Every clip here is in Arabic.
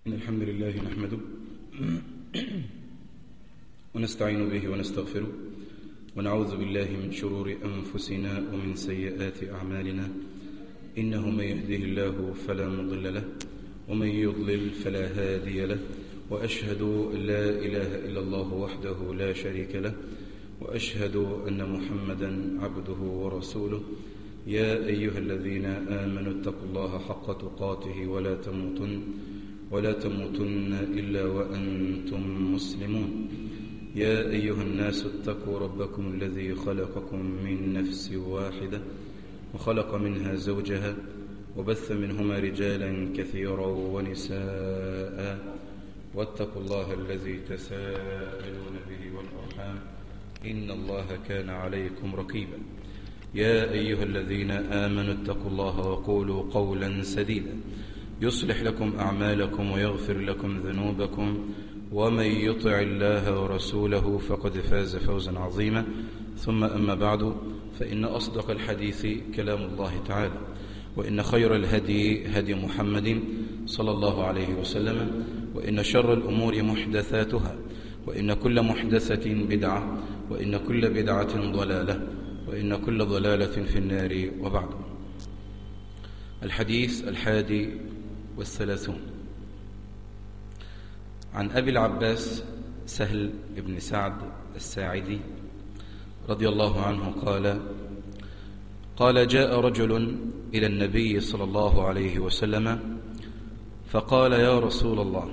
الحمد لله نحمده ونستعين به ونستغفره ونعوذ بالله من شرور أنفسنا ومن سيئات أعمالنا، إنه من يهده الله فلا مضل له ومن يضلل فلا هادي له، وأشهد أن لا إله إلا الله وحده لا شريك له، وأشهد أن محمدا عبده ورسوله. يا أيها الذين آمنوا اتقوا الله حق تقاته ولا تموتن إلا وأنتم مسلمون. يا أيها الناس اتقوا ربكم الذي خلقكم من نفس واحدة وخلق منها زوجها وبث منهما رجالا كثيرا ونساء، واتقوا الله الذي تساءلون به والأرحام إن الله كان عليكم رقيبا. يا أيها الذين آمنوا اتقوا الله وقولوا قولا سديدا يصلح لكم أعمالكم ويغفر لكم ذنوبكم، ومن يطع الله ورسوله فقد فاز فوزا عظيما. ثم أما بعد، فإن أصدق الحديث كلام الله تعالى، وإن خير الهدي هدي محمد صلى الله عليه وسلم، وإن شر الأمور محدثاتها، وإن كل محدثة بدعة، وإن كل بدعة ضلالة، وإن كل ضلالة في النار. وبعد. الحديث 31 عن أبي العباس سهل بن سعد الساعدي رضي الله عنه قال جاء رجل إلى النبي صلى الله عليه وسلم فقال: يا رسول الله،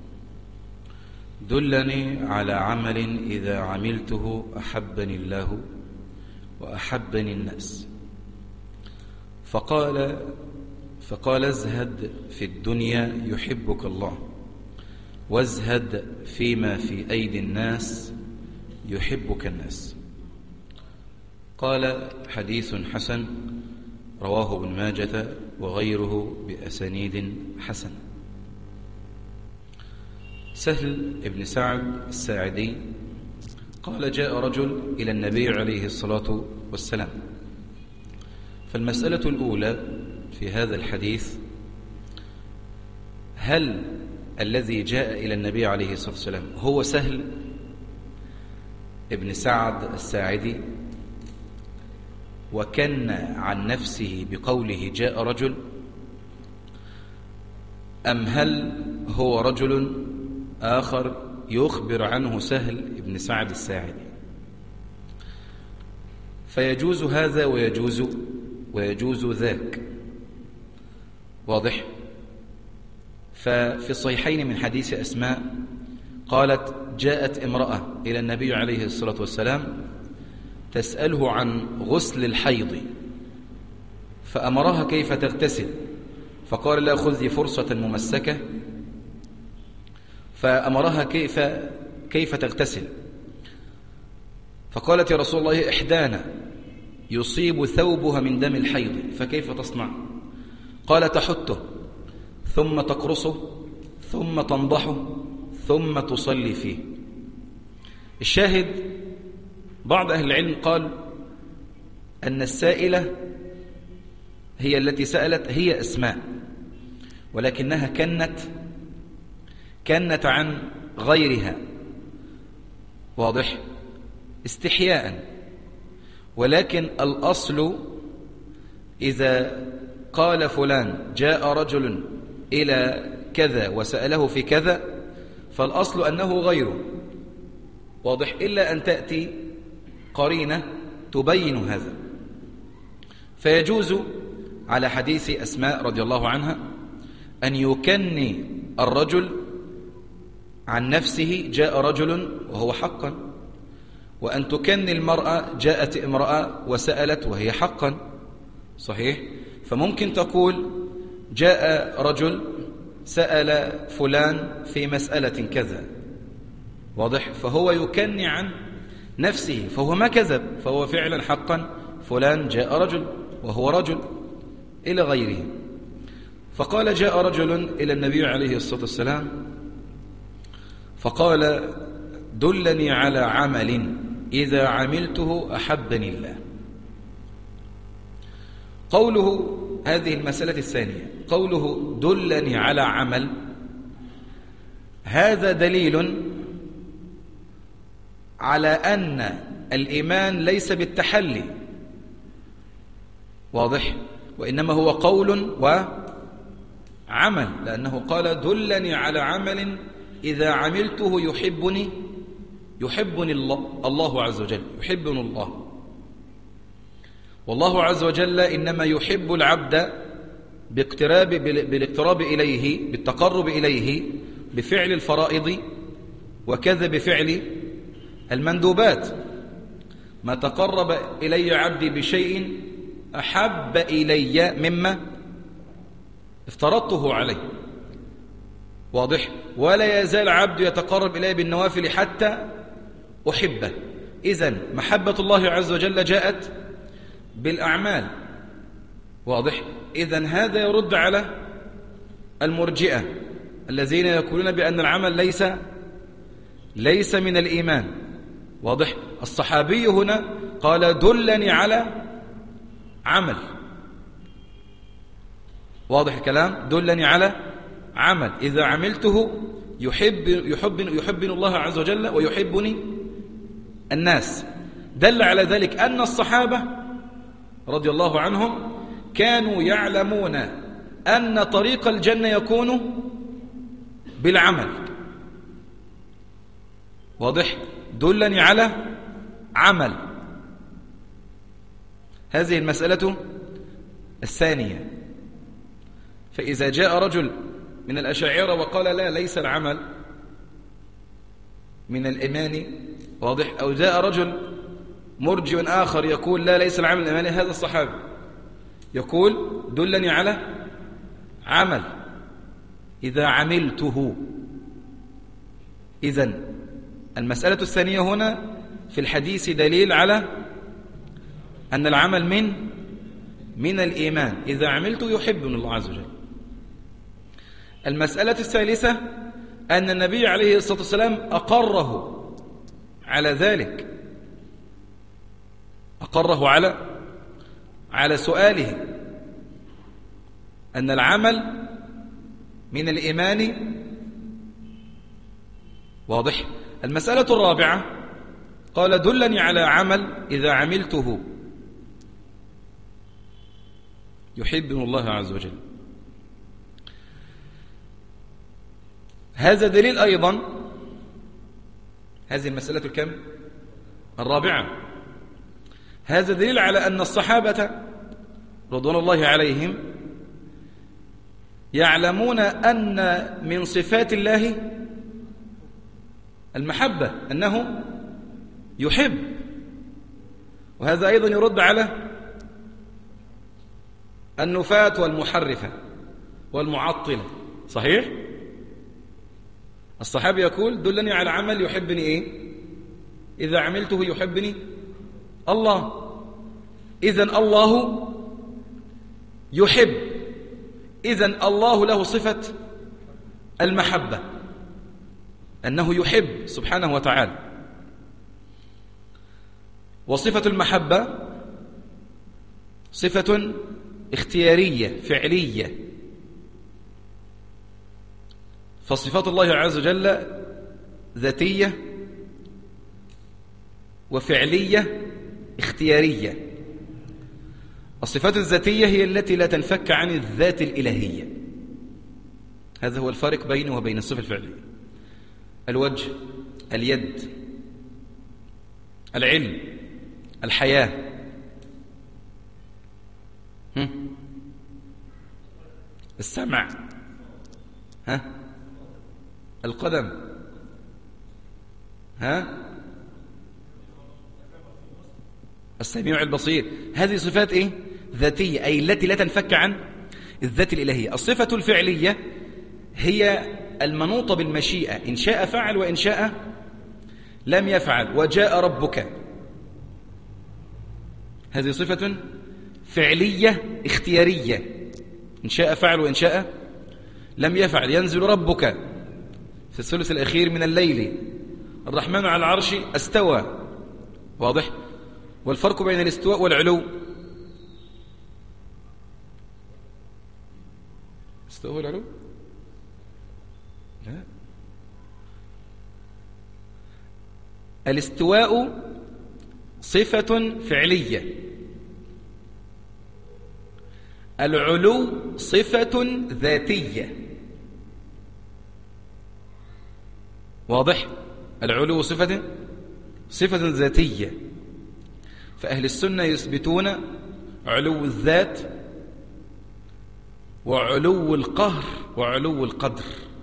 دلني على عمل إذا عملته أحبني الله وأحبني الناس. فقال ازهد في الدنيا يحبك الله، وازهد فيما في أيدي الناس يحبك الناس. قال: حديث حسن، رواه ابن ماجة وغيره بأسانيد حسن. سهل بن سعد الساعدي قال: جاء رجل إلى النبي عليه الصلاة والسلام. فالمسألة الأولى في هذا الحديث: هل الذي جاء إلى النبي عليه الصلاة والسلام هو سهل ابن سعد الساعدي وكن عن نفسه بقوله جاء رجل، أم هل هو رجل آخر يخبر عنه سهل ابن سعد الساعدي؟ فيجوز هذا ويجوز ذاك. واضح؟ ففي الصحيحين من حديث أسماء قالت: جاءت امرأة إلى النبي عليه الصلاة والسلام تسأله عن غسل الحيض، فأمرها كيف تغتسل، فقال: لا، خذي فرصة ممسكة. فأمرها كيف تغتسل، فقالت: يا رسول الله، إحدانا يصيب ثوبها من دم الحيض، فكيف تصنع؟ قال: تحته ثم تقرصه ثم تنضحه ثم تصلي فيه. الشاهد: بعض أهل العلم قال أن السائلة هي التي سألت هي أسماء، ولكنها كنت عن غيرها. واضح؟ استحياء. ولكن الأصل إذا قال فلان جاء رجل إلى كذا وسأله في كذا، فالأصل أنه غيره. واضح؟ إلا أن تأتي قرينة تبين هذا. فيجوز على حديث أسماء رضي الله عنها أن يكني الرجل عن نفسه جاء رجل وهو حقا، وأن تكني المرأة جاءت امرأة وسألت وهي حقا. صحيح؟ فممكن تقول جاء رجل سأل فلان في مسألة كذا. واضح؟ فهو يكني عن نفسه، فهو ما كذب، فهو فعلا حقا فلان جاء رجل وهو رجل إلى غيره. فقال: جاء رجل إلى النبي عليه الصلاة والسلام فقال: دلني على عمل إذا عملته أحبني الله. قوله هذه المسألة الثانية، قوله دلني على عمل، هذا دليل على أن الإيمان ليس بالتحلي، واضح، وإنما هو قول وعمل، لأنه قال دلني على عمل إذا عملته يحبني الله عز وجل، يحبني الله. والله عز وجل إنما يحب العبد بالاقتراب إليه، بالتقرب إليه بفعل الفرائض وكذا بفعل المندوبات. ما تقرب إلي عبدي بشيء أحب إلي مما افترضته عليه، واضح، ولا يزال عبد يتقرب إلي بالنوافل حتى أحبه. إذن محبة الله عز وجل جاءت بالأعمال، واضح. إذن هذا يرد على المرجئة الذين يقولون بأن العمل ليس من الإيمان، واضح. الصحابي هنا قال دلني على عمل، واضح الكلام، دلني على عمل إذا عملته يحبني الله عز وجل ويحبني الناس. دل على ذلك أن الصحابة رضي الله عنهم كانوا يعلمون أن طريق الجنة يكون بالعمل، واضح، دلني على عمل. هذه المسألة الثانية. فإذا جاء رجل من الأشاعرة وقال لا، ليس العمل من الإيمان، واضح، أو جاء رجل مرجئ آخر يقول لا، ليس العمل من الإيمان، هذا الصحابي يقول دلني على عمل إذا عملته. إذن المسألة الثانية هنا في الحديث دليل على أن العمل من الإيمان، إذا عملته يحبني الله عز وجل. المسألة الثالثة أن النبي عليه الصلاة والسلام أقره على ذلك، أقره على سؤاله أن العمل من الإيمان، واضح. المسألة الرابعة قال دلني على عمل إذا عملته يحبني الله عز وجل. هذا دليل أيضا، هذه المسألة الكم؟ الرابعة. هذا دليل على أن الصحابة رضوان الله عليهم يعلمون أن من صفات الله المحبة، أنه يحب. وهذا أيضا يرد على النفاة والمحرفة والمعطلة، صحيح؟ الصحابي يقول دلني على عمل يحبني إيه؟ إذا عملته يحبني الله. إذن الله يحب، إذن الله له صفة المحبة، أنه يحب سبحانه وتعالى. وصفة المحبة صفة اختيارية فعلية، فصفات الله عز وجل ذاتية وفعلية اختيارية. الصفات الذاتية هي التي لا تنفك عن الذات الإلهية، هذا هو الفارق بينه وبين الصفة الفعلية. الوجه، اليد، العلم، الحياة، السمع، القدم، السميع البصير. هذه صفات إيه؟ ذاتية، أي التي لا تنفك عن الذات الإلهية. الصفة الفعلية هي المنوطة بالمشيئة، إن شاء فعل وإن شاء لم يفعل. وجاء ربك، هذه صفة فعلية اختيارية، إن شاء فعل وإن شاء لم يفعل. ينزل ربك في الثلث الأخير من الليل، الرحمن على العرش استوى، واضح. والفرق بين الاستواء والعلو، استوى والعلو لا، الاستواء صفة فعلية، العلو صفة ذاتية. واضح؟ العلو صفة ذاتية. فأهل السنة يثبتون علو الذات وعلو القهر وعلو القدر.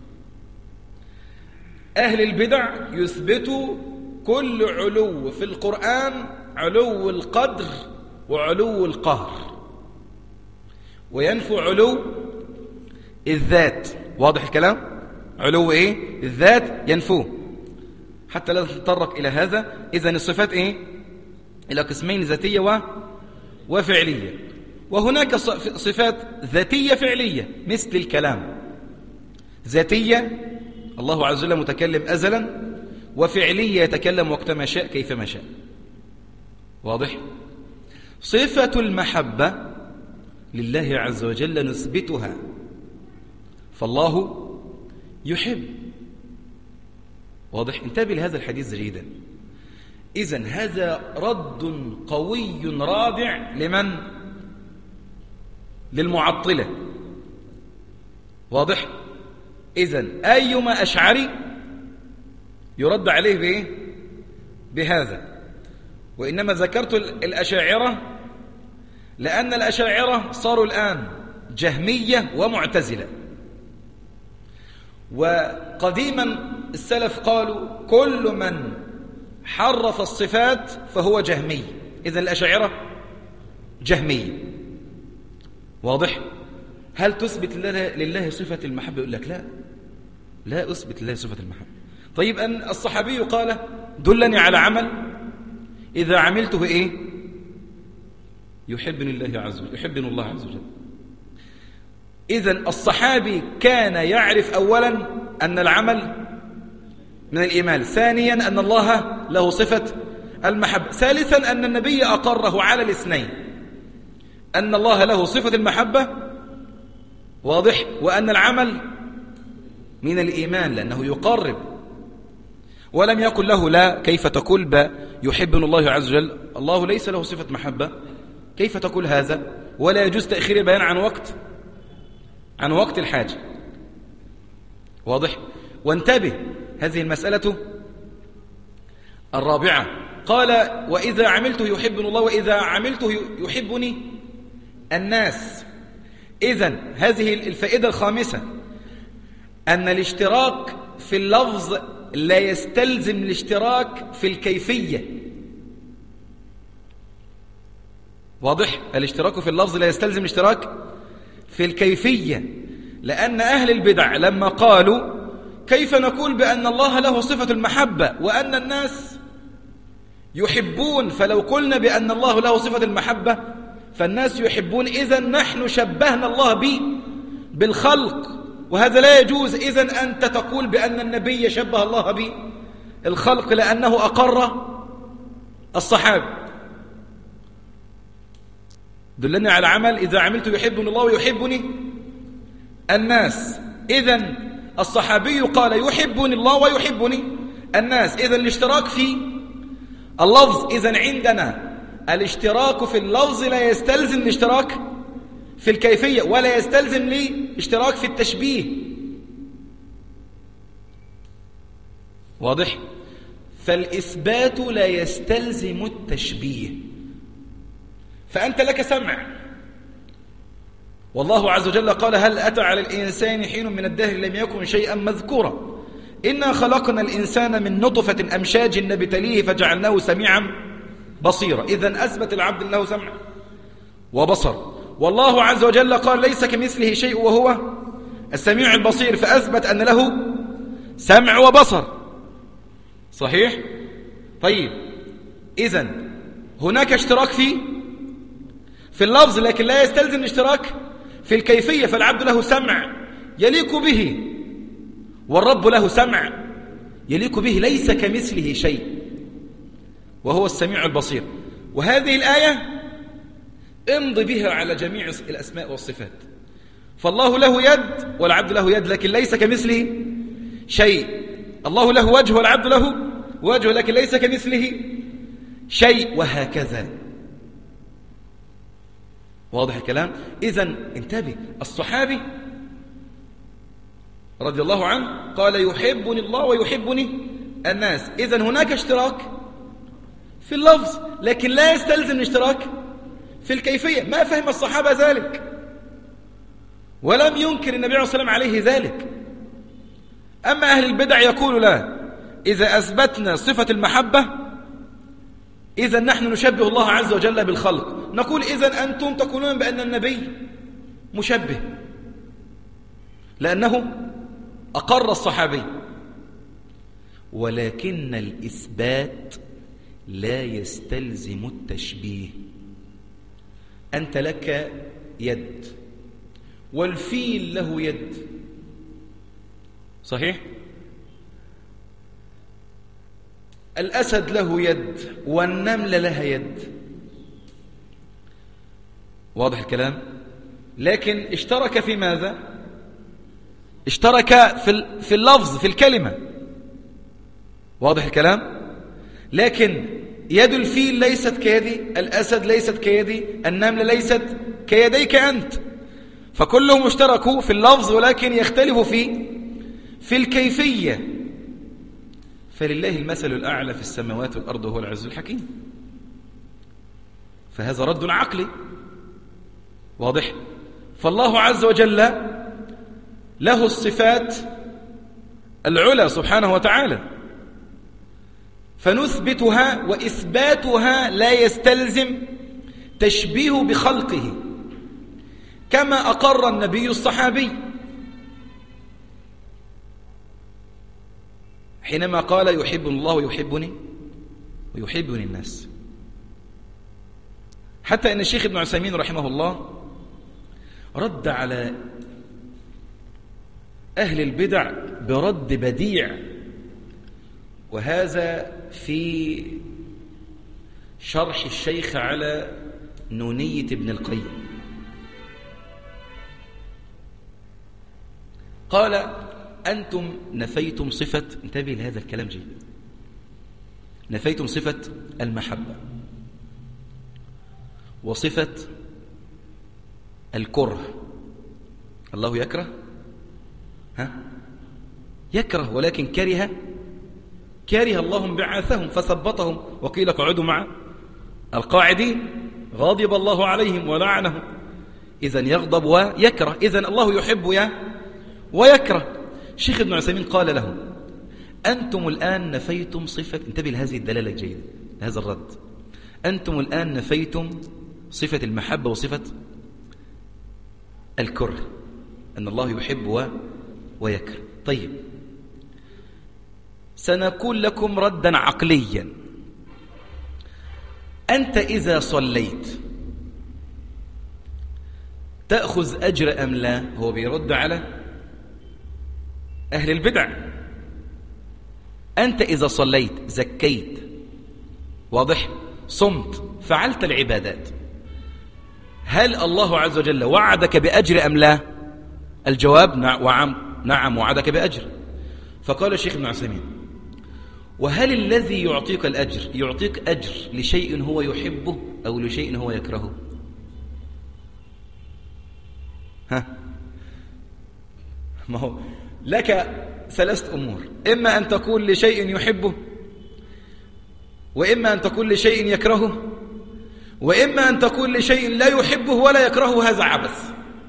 أهل البدع يثبتوا كل علو في القرآن علو القدر وعلو القهر، وينفوا علو الذات. واضح الكلام؟ علو ايه؟ الذات ينفوه، حتى لا نتطرق إلى هذا. إذن الصفات ايه؟ إلى قسمين، ذاتية وفعلية. وهناك صفات ذاتية فعلية مثل الكلام. ذاتية الله عز وجل متكلم أزلا، وفعلية يتكلم وقتما شاء كيفما شاء. واضح؟ صفة المحبة لله عز وجل نثبتها، فالله يحب. واضح؟ انتبه لهذا الحديث جيدا. إذن هذا رد قوي رادع لمن؟ للمعطلة. واضح؟ إذن أيما أشعري يرد عليه بإيه؟ بهذا. وإنما ذكرت الأشاعرة لأن الأشاعرة صاروا الآن جهمية ومعتزلة. وقديما السلف قالوا كل من حرف الصفات فهو جهمي. إذن الأشاعرة جهمية. واضح؟ هل تثبت لله صفة المحبة؟ يقول لك لا أثبت لله صفة المحبة. طيب أن الصحابي قال دلني على عمل إذا عملته إيه؟ يحبني الله عز وجل. إذن الصحابي كان يعرف أولا أن العمل من الإيمان، ثانيا أن الله له صفة المحبة، ثالثا أن النبي أقره على الاثنين، أن الله له صفة المحبة، واضح، وأن العمل من الإيمان لأنه يقرب. ولم يقل له لا، كيف تقول يحبنا الله عز وجل؟ الله ليس له صفة محبة، كيف تقول هذا؟ ولا يجوز تأخير البيان عن وقت الحاجة. واضح؟ وانتبه، هذه المسألة الرابعة. قال وإذا عملته يحبني الله وإذا عملته يحبني الناس. إذن هذه الفائدة الخامسة، أن الاشتراك في اللفظ لا يستلزم الاشتراك في الكيفية. واضح؟ الاشتراك في اللفظ لا يستلزم الاشتراك في الكيفية، لأن أهل البدع لما قالوا كيف نقول بأن الله له صفة المحبة وأن الناس يحبون، فلو قلنا بأن الله له صفة المحبة فالناس يحبون، إذن نحن شبهنا الله بالخلق، وهذا لا يجوز. إذن أنت تقول بأن النبي شبه الله بالخلق لأنه أقر الصحابة. دلني على عمل إذا عملت يحبني الله ويحبني الناس. إذن الصحابي قال يحبني الله ويحبني الناس. إذن الاشتراك في اللفظ. إذن عندنا الاشتراك في اللفظ لا يستلزم الاشتراك في الكيفية، ولا يستلزم الاشتراك في التشبيه. واضح؟ فالإثبات لا يستلزم التشبيه. فأنت لك سمع، والله عز وجل قال هل أتى على الإنسان حين من الدهر لم يكن شيئا مذكورا إنا خلقنا الإنسان من نطفة أمشاج نبتليه فجعلناه سميعا بصيرا. إذن أثبت العبد له سمع وبصر. والله عز وجل قال ليس كمثله شيء وهو السميع البصير، فأثبت أن له سمع وبصر. صحيح؟ طيب، إذن هناك اشتراك في اللفظ، لكن لا يستلزم الاشتراك في الكيفية. فالعبد له سمع يليق به، والرب له سمع يليق به، ليس كمثله شيء وهو السميع البصير. وهذه الآية امضي بها على جميع الأسماء والصفات. فالله له يد والعبد له يد، لكن ليس كمثله شيء. الله له وجه والعبد له وجهه لكن ليس كمثله شيء، وهكذا. واضح الكلام؟ إذن انتبه، الصحابي رضي الله عنه قال يحبني الله ويحبني الناس. إذن هناك اشتراك في اللفظ، لكن لا يستلزم الاشتراك في الكيفية. ما فهم الصحابة ذلك، ولم ينكر النبي عليه الصلاة والسلام عليه ذلك. أما أهل البدع يقول لا، إذا أثبتنا صفة المحبة إذا نحن نشبه الله عز وجل بالخلق. نقول إذا أنتم تقولون بأن النبي مشبه، لأنه أقر الصحابي، ولكن الإثبات لا يستلزم التشبيه. أنت لك يد والفيل له يد، صحيح؟ الأسد له يد والنملة لها يد، واضح الكلام؟ لكن اشترك في ماذا؟ اشترك في اللفظ، في الكلمة، واضح الكلام؟ لكن يد الفيل ليست كيدي، الأسد ليست كيدي، النملة ليست كيديك أنت، فكلهم اشتركوا في اللفظ ولكن يختلفوا في الكيفية. فلله المثل الأعلى في السماوات والأرض وهو العزيز الحكيم. فهذا رد عقلي واضح. فالله عز وجل له الصفات العلى سبحانه وتعالى، فنثبتها، وإثباتها لا يستلزم تشبيه بخلقه، كما أقر النبي الصحابي حينما قال يحب الله ويحبني الناس. حتى أن الشيخ ابن عثيمين رحمه الله رد على أهل البدع برد بديع، وهذا في شرح الشيخ على نونية ابن القيم. قال أنتم نفيتم صفة، انتبه لهذا الكلام جيد، نفيتم صفة المحبة وصفة الكره. الله يكره، يكره، ولكن كره الله انبعاثهم فثبطهم وقيل اقعدوا مع القاعدين، غضب الله عليهم ولعنهم. إذن يغضب ويكره، إذن الله يحب ويكره. الشيخ ابن عثيمين قال له أنتم الآن نفيتم صفة، انتبه لهذه الدلالة الجيدة، هذا الرد، أنتم الآن نفيتم صفة المحبة وصفة الكره، أن الله يحب ويكره. طيب، سنقول لكم ردا عقليا. أنت إذا صليت تأخذ أجر أم لا؟ هو بيرد على أهل البدع. أنت إذا صليت، زكيت، واضح، صمت، فعلت العبادات، هل الله عز وجل وعدك بأجر أم لا؟ الجواب نعم وعدك بأجر. فقال الشيخ ابن عثيمين وهل الذي يعطيك الأجر يعطيك أجر لشيء هو يحبه أو لشيء هو يكرهه؟ ما هو لك ثلاثة أمور، إما أن تقول لشيء يحبه، وإما أن تقول لشيء يكرهه، وإما أن تقول لشيء لا يحبه ولا يكرهه، هذا عبث.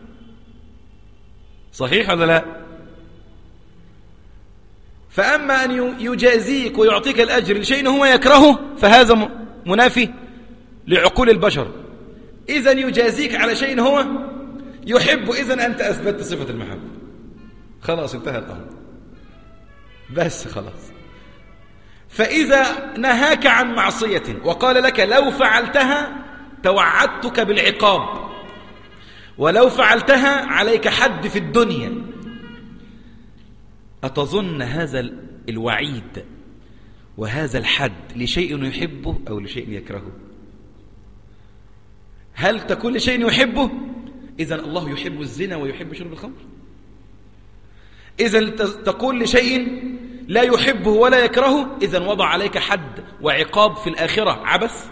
صحيح ولا لا؟ فأما أن يجازيك ويعطيك الأجر لشيء هو يكرهه فهذا منافي لعقول البشر. إذن يجازيك على شيء هو يحب، إذن أنت أثبتت صفة المحبة، خلاص انتهى الأمر، بس خلاص. فإذا نهاك عن معصية وقال لك لو فعلتها توعدتك بالعقاب، ولو فعلتها عليك حد في الدنيا، أتظن هذا الوعيد وهذا الحد لشيء يحبه أو لشيء يكرهه؟ هل تكون لشيء يحبه؟ إذن الله يحب الزنا ويحب شرب الخمر. إذن تقول لشيء لا يحبه ولا يكرهه، إذن وضع عليك حد وعقاب في الآخرة عبث.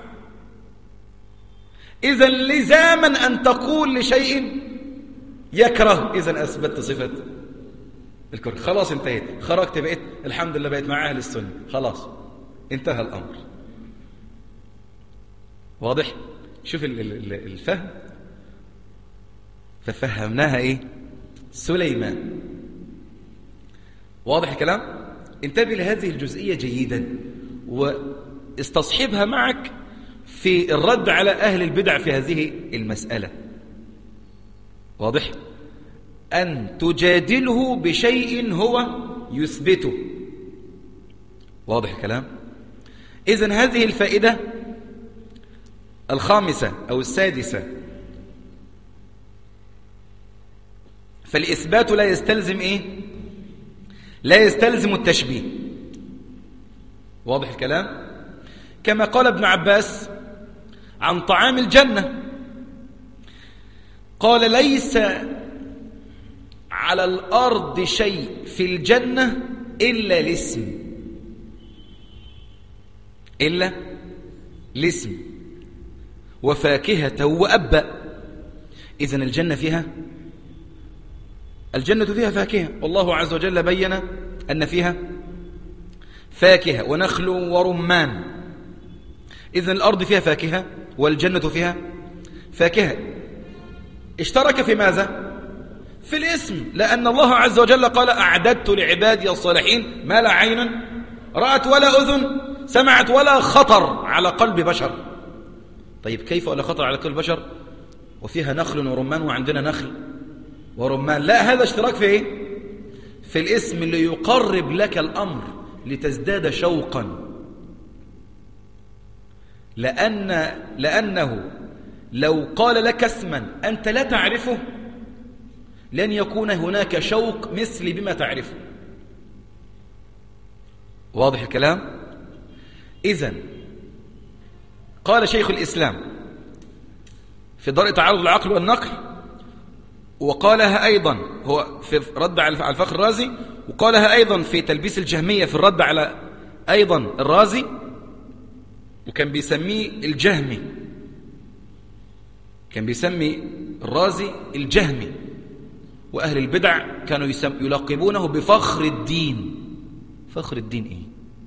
إذن لزاما أن تقول لشيء يكره، إذن أثبتت صفة الكره. خلاص انتهيت، خرجت، بقيت الحمد لله بقيت مع أهل السنة، خلاص انتهى الأمر. واضح؟ شوف الفهم. ففهمناها ايه؟ سليمان. واضح الكلام؟ انتبه لهذه الجزئية جيدا واستصحبها معك في الرد على أهل البدع في هذه المسألة. واضح؟ أن تجادله بشيء هو يثبته. واضح الكلام؟ إذن هذه الفائدة الخامسة أو السادسة، فالإثبات لا يستلزم إيه؟ لا يستلزم التشبيه. واضح الكلام؟ كما قال ابن عباس عن طعام الجنة، قال ليس على الأرض شيء في الجنة إلا الاسم، إلا الاسم وفاكهة وأبا. إذن الجنة فيها فاكهة، والله عز وجل بين أن فيها فاكهة ونخل ورمان. إذن الأرض فيها فاكهة والجنة فيها فاكهة. اشترك في ماذا؟ في الاسم، لأن الله عز وجل قال أعددت لعبادي الصالحين ما لا عين رأت ولا أذن سمعت ولا خطر على قلب بشر. طيب كيف ولا خطر على قلب بشر وفيها نخل ورمان وعندنا نخل ورمان؟ لا، هذا اشتراك في ايه؟ في الاسم، ليقرب لك الأمر لتزداد شوقا، لأنه لو قال لك اسما أنت لا تعرفه لن يكون هناك شوق مثل بما تعرفه. واضح الكلام؟ إذن قال شيخ الإسلام في درء تعارض العقل والنقل، وقالها أيضا هو في رد على الفخر الرازي، وقالها أيضا في تلبيس الجهمية في الرد على أيضا الرازي، وكان بيسميه الجهمي، كان بيسمي الرازي الجهمي، وأهل البدع كانوا يلقبونه بفخر الدين. فخر الدين إيه؟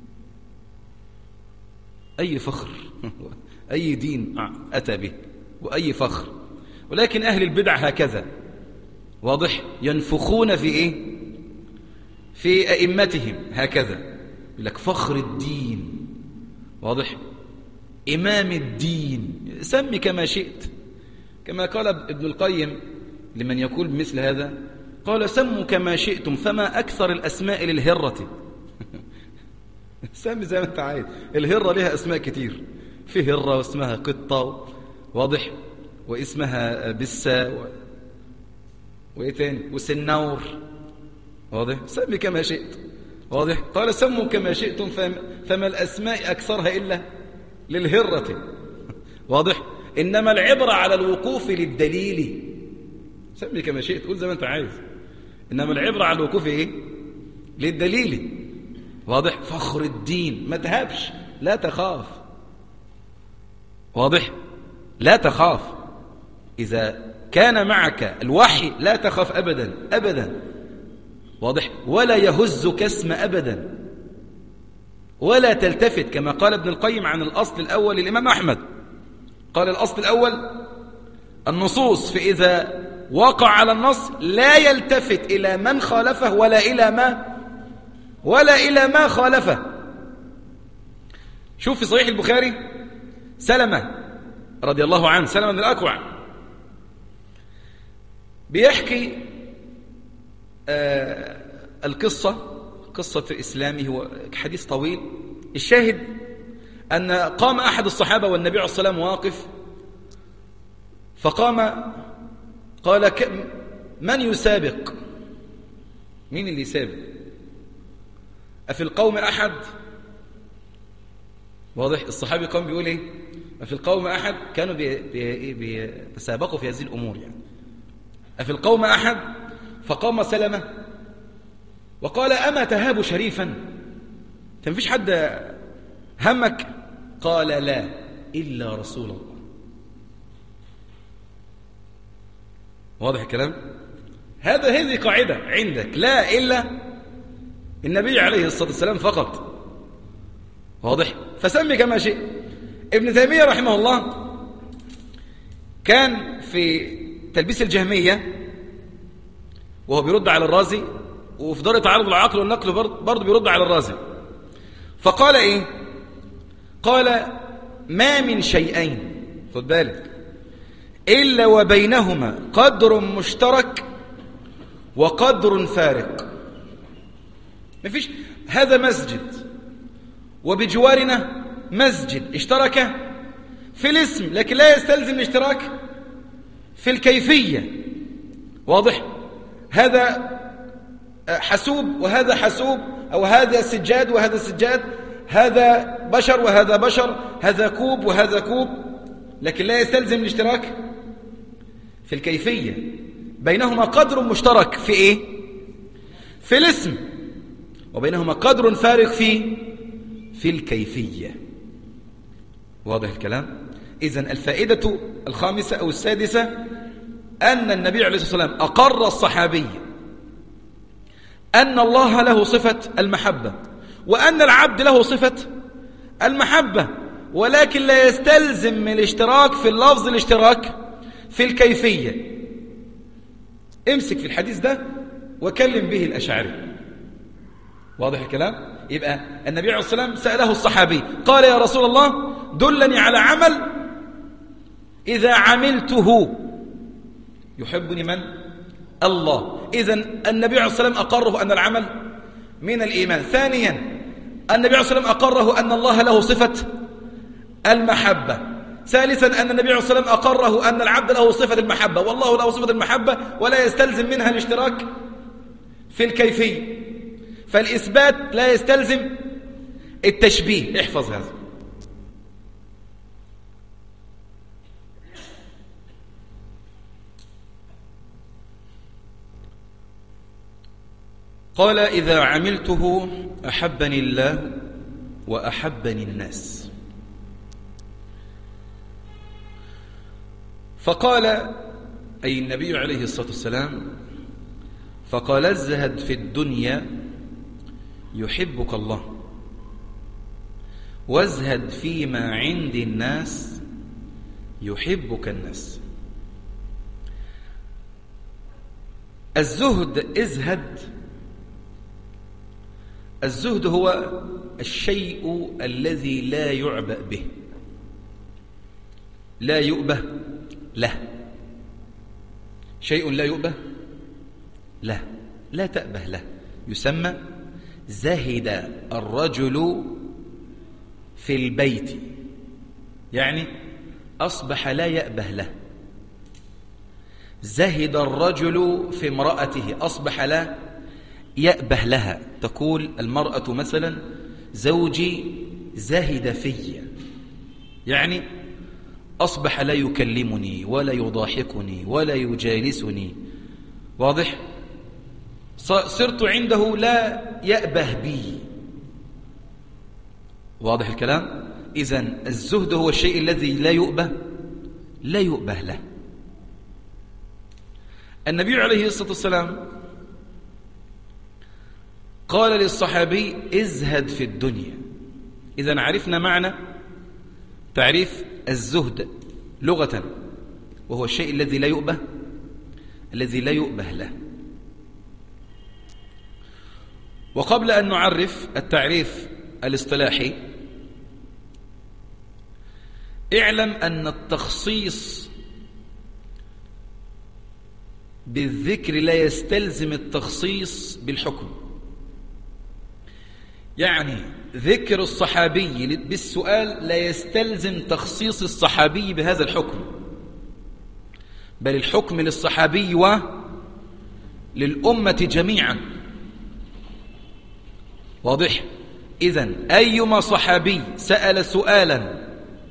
أي فخر؟ أي دين أتى به وأي فخر؟ ولكن أهل البدع هكذا. واضح؟ ينفخون في إيه؟ في أئمتهم هكذا، يقول لك فخر الدين. واضح؟ إمام الدين، سمي كما شئت. كما قال ابن القيم لمن يقول بمثل هذا، قال سموا كما شئتم فما أكثر الأسماء للهرة. سمي زي ما انت عايز، الهرة لها أسماء كتير، في هرة واسمها قطة، واضح، واسمها بسة وإيه تاني، وسنور. واضح؟ سمي كما شئت. واضح؟ قال سموا كما شئتم فما الأسماء أكثرها إلا للهرة. واضح؟ إنما العبرة على الوقوف للدليل. سمي كما شئت، قول زي ما انت عايز، إنما العبرة على الوقوف إيه؟ للدليل. واضح؟ فخر الدين، ما تهابش، لا تخاف. واضح؟ لا تخاف. إذا كان معك الوحي لا تخاف أبدا أبدا. واضح؟ ولا يهزك اسم أبدا، ولا تلتفت، كما قال ابن القيم عن الأصل الأول للإمام أحمد. قال الأصل الأول النصوص، فإذا وقع على النص لا يلتفت إلى من خالفه ولا إلى ما خالفه. شوف في صحيح البخاري سلمة رضي الله عنه، سلمة بن الأكوع، بيحكي قصة إسلامه، هو حديث طويل. الشاهد أن قام أحد الصحابة والنبي عليه الصلاة والسلام واقف، فقام قال من يسابق؟ مين اللي يسابق؟ أفي القوم أحد؟ واضح؟ الصحابي قام بيقول إيه؟ أفي القوم أحد؟ كانوا بيتسابقوا في هذه الأمور يعني. أفي القوم أحد؟ فقام سلمة وقال أما تهاب شريفا؟ فمفيش حد همك؟ قال لا إلا رسول الله. واضح الكلام؟ هذه قاعدة عندك، لا إلا النبي عليه الصلاة والسلام فقط. واضح؟ فسمي كما شئ. ابن تيمية رحمه الله كان في تلبيس الجهمية وهو بيرد على الرازي، وفي دار تعارض العقل والنقل برضه بيرد على الرازي، فقال ايه؟ قال ما من شيئين، خد بالك، إلا وبينهما قدر مشترك وقدر فارق. مفيش، هذا مسجد وبجوارنا مسجد اشترك في الاسم، لكن لا يستلزم الاشتراك في الكيفية. واضح؟ هذا حسوب وهذا حسوب، أو هذا سجاد وهذا سجاد، هذا بشر وهذا بشر، هذا كوب وهذا كوب، لكن لا يستلزم الاشتراك في الكيفية. بينهما قدر مشترك في ايه؟ في الاسم، وبينهما قدر فارق في الكيفية. واضح الكلام؟ إذن الفائدة الخامسة أو السادسة أن النبي عليه الصلاة والسلام أقر الصحابي أن الله له صفة المحبة، وأن العبد له صفة المحبة، ولكن لا يستلزم من الاشتراك في اللفظ الاشتراك في الكيفية. امسك في الحديث ده وكلم به الأشاعرة. واضح الكلام؟ يبقى النبي عليه الصلاة والسلام سأله الصحابي قال يا رسول الله دلني على عمل إذا عملته يحبني من؟ الله. إذن النبي عليه الصلاة والسلام أقره أن العمل من الإيمان. ثانيا النبي عليه الصلاة والسلام أقره أن الله له صفة المحبة. ثالثا أن النبي عليه الصلاة والسلام أقره أن العبد له صفة المحبة، والله له صفة المحبة ولا يستلزم منها الاشتراك في الكيفية. فالإثبات لا يستلزم التشبيه. احفظ هذا. قال إذا عملته أحبني الله وأحبني الناس. فقال أي النبي عليه الصلاة والسلام، فقال ازهد في الدنيا يحبك الله، وازهد فيما عند الناس يحبك الناس. الزهد، ازهد، الزهد هو الشيء الذي لا يعبأ به، لا يؤبه له. شيء لا يؤبه له، لا تأبه له، يسمى زهد الرجل في البيت، يعني أصبح لا يأبه له. زهد الرجل في امرأته، أصبح لا يأبه لها. تقول المرأة مثلا زوجي زهد في، يعني أصبح لا يكلمني ولا يضاحكني ولا يجالسني. واضح؟ صرت عنده لا يأبه بي. واضح الكلام؟ إذن الزهد هو الشيء الذي لا يؤبه له. النبي عليه الصلاة والسلام قال للصحابي ازهد في الدنيا. إذن عرفنا معنى تعريف الزهد لغة، وهو الشيء الذي لا يؤبه له. وقبل أن نعرف التعريف الاصطلاحي، اعلم أن التخصيص بالذكر لا يستلزم التخصيص بالحكم. يعني ذكر الصحابي بالسؤال لا يستلزم تخصيص الصحابي بهذا الحكم، بل الحكم للصحابي وللأمة جميعا. واضح؟ إذن أيما صحابي سأل سؤالا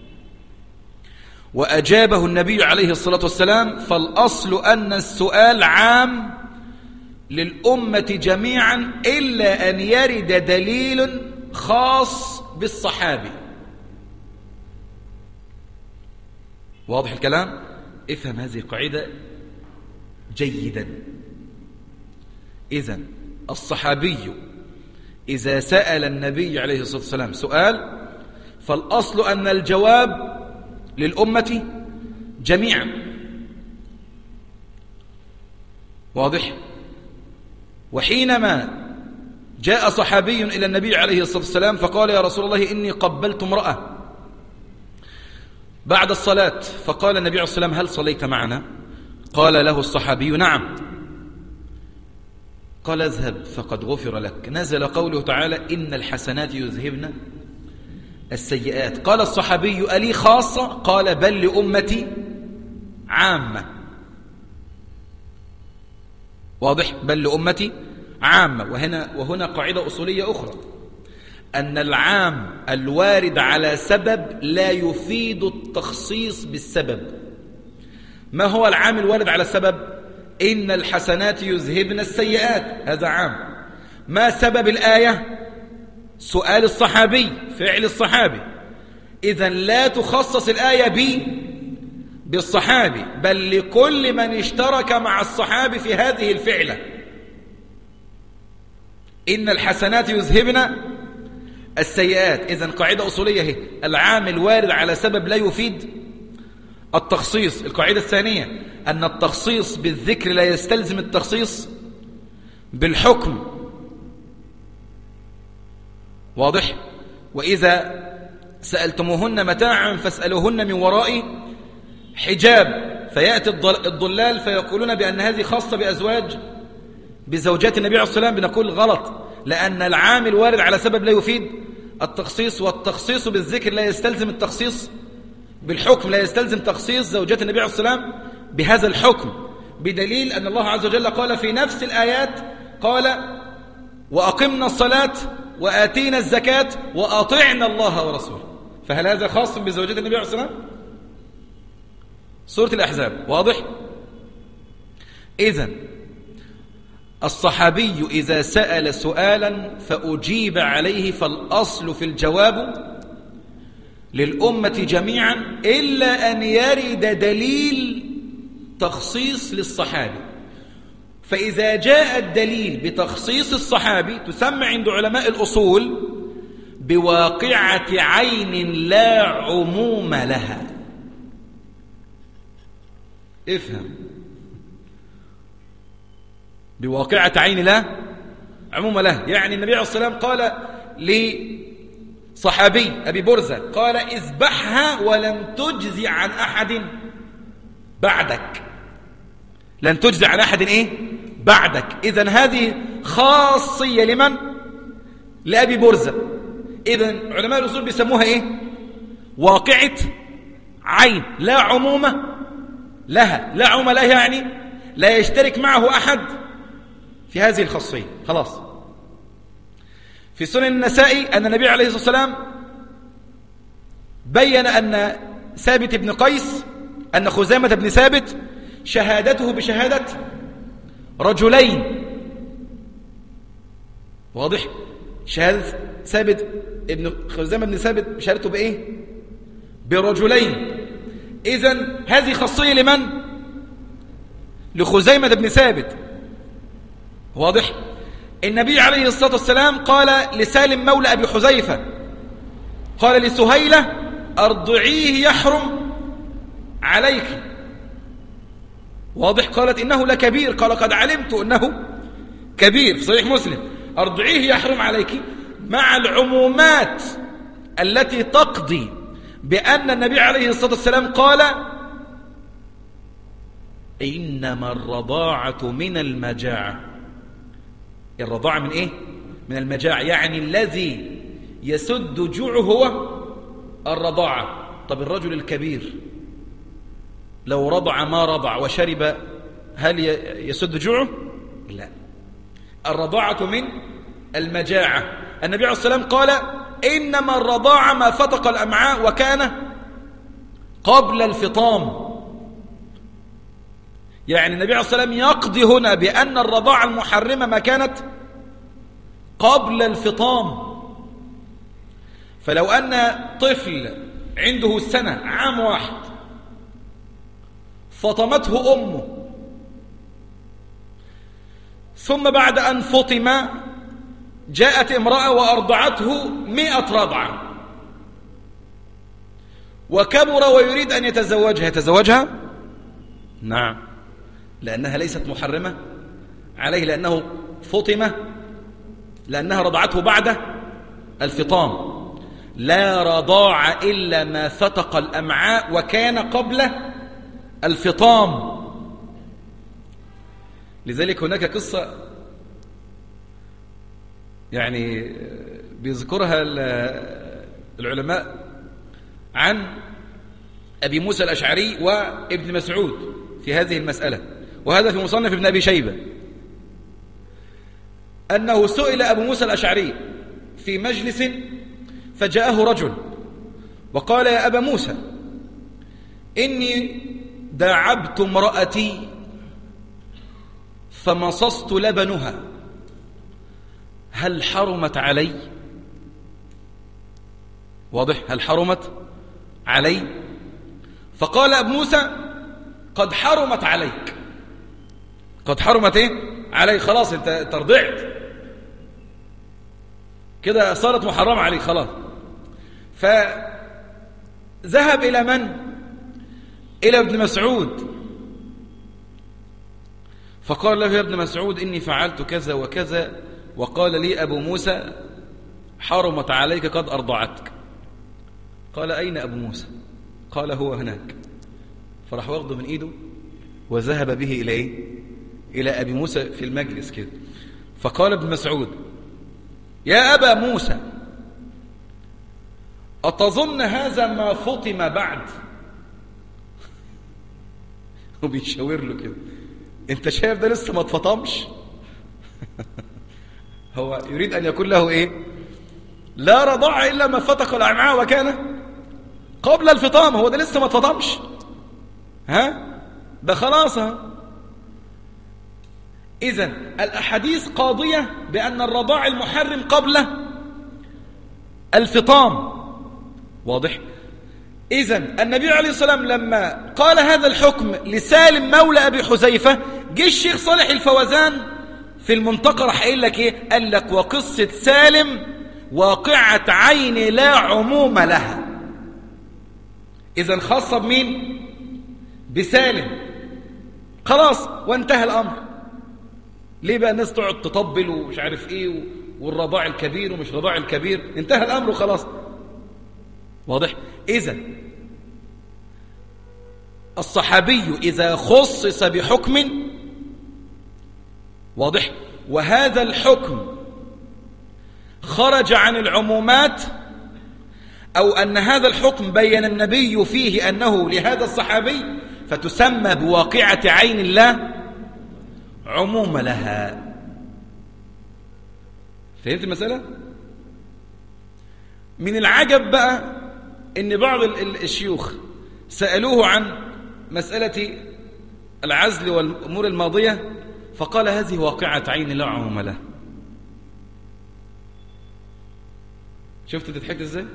وأجابه النبي عليه الصلاة والسلام، فالأصل أن السؤال عام للأمة جميعا، إلا أن يرد دليل خاص بالصحابي. واضح الكلام؟ افهم هذه القاعدة جيدا. إذن الصحابي إذا سأل النبي عليه الصلاة والسلام سؤال فالأصل أن الجواب للأمة جميعا. واضح؟ وحينما جاء صحابي إلى النبي عليه الصلاة والسلام فقال يا رسول الله إني قبلت امرأة بعد الصلاة، فقال النبي عليه الصلاة والسلام هل صليت معنا؟ قال له الصحابي نعم. قال اذهب فقد غفر لك. نزل قوله تعالى إن الحسنات يذهبن السيئات. قال الصحابي ألي خاصة؟ قال بل لأمتي عامة. واضح؟ بل لأمتي عامة. وهنا قاعدة أصولية أخرى، أن العام الوارد على سبب لا يفيد التخصيص بالسبب. ما هو العام الوارد على سبب؟ إن الحسنات يذهبن السيئات، هذا عام. ما سبب الآية؟ سؤال الصحابي، فعل الصحابي. إذن لا تخصص الآية بالصحابي، بل لكل من اشترك مع الصحابي في هذه الفعلة. إن الحسنات يذهبن السيئات. إذن قاعدة أصولية هي العام الوارد على سبب لا يفيد التخصيص. القاعدة الثانية أن التخصيص بالذكر لا يستلزم التخصيص بالحكم. واضح؟ وإذا سألتموهن متاعا فاسألوهن من وراء حجاب. فيأتي الضلال فيقولون بأن هذه خاصة بزوجات النبي عليه الصلاة والسلام. بنقول غلط، لأن العام الوارد على سبب لا يفيد التخصيص، والتخصيص بالذكر لا يستلزم التخصيص بالحكم، لا يستلزم تخصيص زوجات النبي عليه الصلاة والسلام بهذا الحكم، بدليل أن الله عز وجل قال في نفس الآيات قال وأقمنا الصلاة وآتينا الزكاة وأطعنا الله ورسوله. فهل هذا خاص بزوجات النبي عليه الصلاة والسلام؟ سورة الأحزاب. واضح؟ إذن الصحابي إذا سأل سؤالا فأجيب عليه فالأصل في الجواب للأمة جميعا إلا أن يرد دليل تخصيص للصحابي. فإذا جاء الدليل بتخصيص الصحابي تسمى عند علماء الأصول بواقعة عين لا عموم لها. افهم، بواقعة عين لا عموم لها. يعني النبي عليه الصلاة والسلام قال لصحابي أبي برزة قال اذبحها ولن تجزي عن أحد بعدك. لن تجزي عن أحد بعدك. إذن هذه خاصية لمن؟ لأبي برزة. إذن علماء الأصول بيسموها واقعة عين لا عموم لها. لا عموم لها يعني لا يشترك معه أحد في هذه الخاصية. خلاص. في سنن النسائي أن النبي عليه الصلاة والسلام بين أن ثابت بن قيس أن خزامة بن ثابت شهادته بشهادة رجلين. واضح؟ شهادة ثابت ابن خزامة بن ثابت بشهادته برجلين. إذن هذه خاصية لمن؟ لخزيمة بن ثابت. واضح؟ النبي عليه الصلاة والسلام قال لسالم مولى أبي حذيفة قال لسهيلة أرضعيه يحرم عليك. واضح؟ قالت إنه لكبير، قال قد علمت أنه كبير، في صحيح مسلم. أرضعيه يحرم عليك، مع العمومات التي تقضي بأن النبي عليه الصلاة والسلام قال إنما الرضاعة من المجاعة. الرضاعة من من المجاعة، يعني الذي يسد جوعه هو الرضاعة. طب الرجل الكبير لو رضع ما رضع وشرب هل يسد جوعه؟ لا. الرضاعة من المجاعة. النبي عليه الصلاة والسلام قال إنما الرضاعة ما فتق الأمعاء وكان قبل الفطام. يعني النبي عليه الصلاة والسلام يقضي هنا بأن الرضاعة المحرمة ما كانت قبل الفطام. فلو أن طفل عنده سنة عام واحد فطمته أمه، ثم بعد أن فطم جاءت امرأة وأرضعته 100 رضعة، وكبر ويريد أن يتزوجها؟ نعم، لأنها ليست محرمة عليه، لأنه فطم، لأنها رضعته بعد الفطام. لا رضاع إلا ما فتق الأمعاء وكان قبل الفطام. لذلك هناك قصة يعني بيذكرها العلماء عن أبي موسى الأشعري وابن مسعود في هذه المسألة، وهذا في مصنف ابن أبي شيبة، أنه سئل أبو موسى الأشعري في مجلس فجاءه رجل وقال: يا أبا موسى، إني داعبت امرأتي فمصصت لبنها، هل حرمت علي؟ واضح؟ هل حرمت علي؟ فقال أبو موسى: قد حرمت عليك. قد حرمت ايه عليك؟ خلاص انت رضعت كده، صارت محرمة عليك خلاص. فذهب إلى من؟ إلى ابن مسعود، فقال له: يا ابن مسعود، إني فعلت كذا وكذا، وقال لي أبو موسى حرمت عليك قد أرضعتك. قال: أين أبو موسى؟ قال: هو هناك. فراح واخده من إيده وذهب به إلى إيه؟ إلى أبي موسى في المجلس كده. فقال ابن مسعود: يا أبا موسى، أتظن هذا ما فطم بعد؟ وبيشاور له كده، انت شايف ده لسه ما اتفطمش؟ هو يريد أن يكون له إيه؟ لا رضاع إلا ما فتق الأمعاء وكان قبل الفطام. هو ده لسه ما اتفطمش، ها؟ ده خلاص. إذن الأحاديث قاضية بأن الرضاع المحرم قبل الفطام. واضح؟ إذن النبي عليه الصلاة والسلام لما قال هذا الحكم لسالم مولى أبي حذيفة، جه الشيخ صالح الفوزان في المنتقى راح قايل لك إيه؟ قال لك: وقصة سالم واقعة عين لا عموم لها. إذن خاصة بمين؟ بسالم. خلاص وانتهى الأمر. ليه بقى الناس تقعد تطبل ومش عارف ايه والرضاع الكبير ومش رضاع الكبير؟ انتهى الأمر وخلاص. واضح؟ إذن الصحابي إذا خصص بحكم، واضح، وهذا الحكم خرج عن العمومات، أو أن هذا الحكم بين النبي فيه أنه لهذا الصحابي، فتسمى بواقعة عين الله عموم لها. فهمت المسألة؟ من العجب بقى ان بعض الشيوخ سألوه عن مسألة العزل والأمور الماضية، فقال: هذه واقعة عين لا عموم لها. شفت ضحكت ازاي؟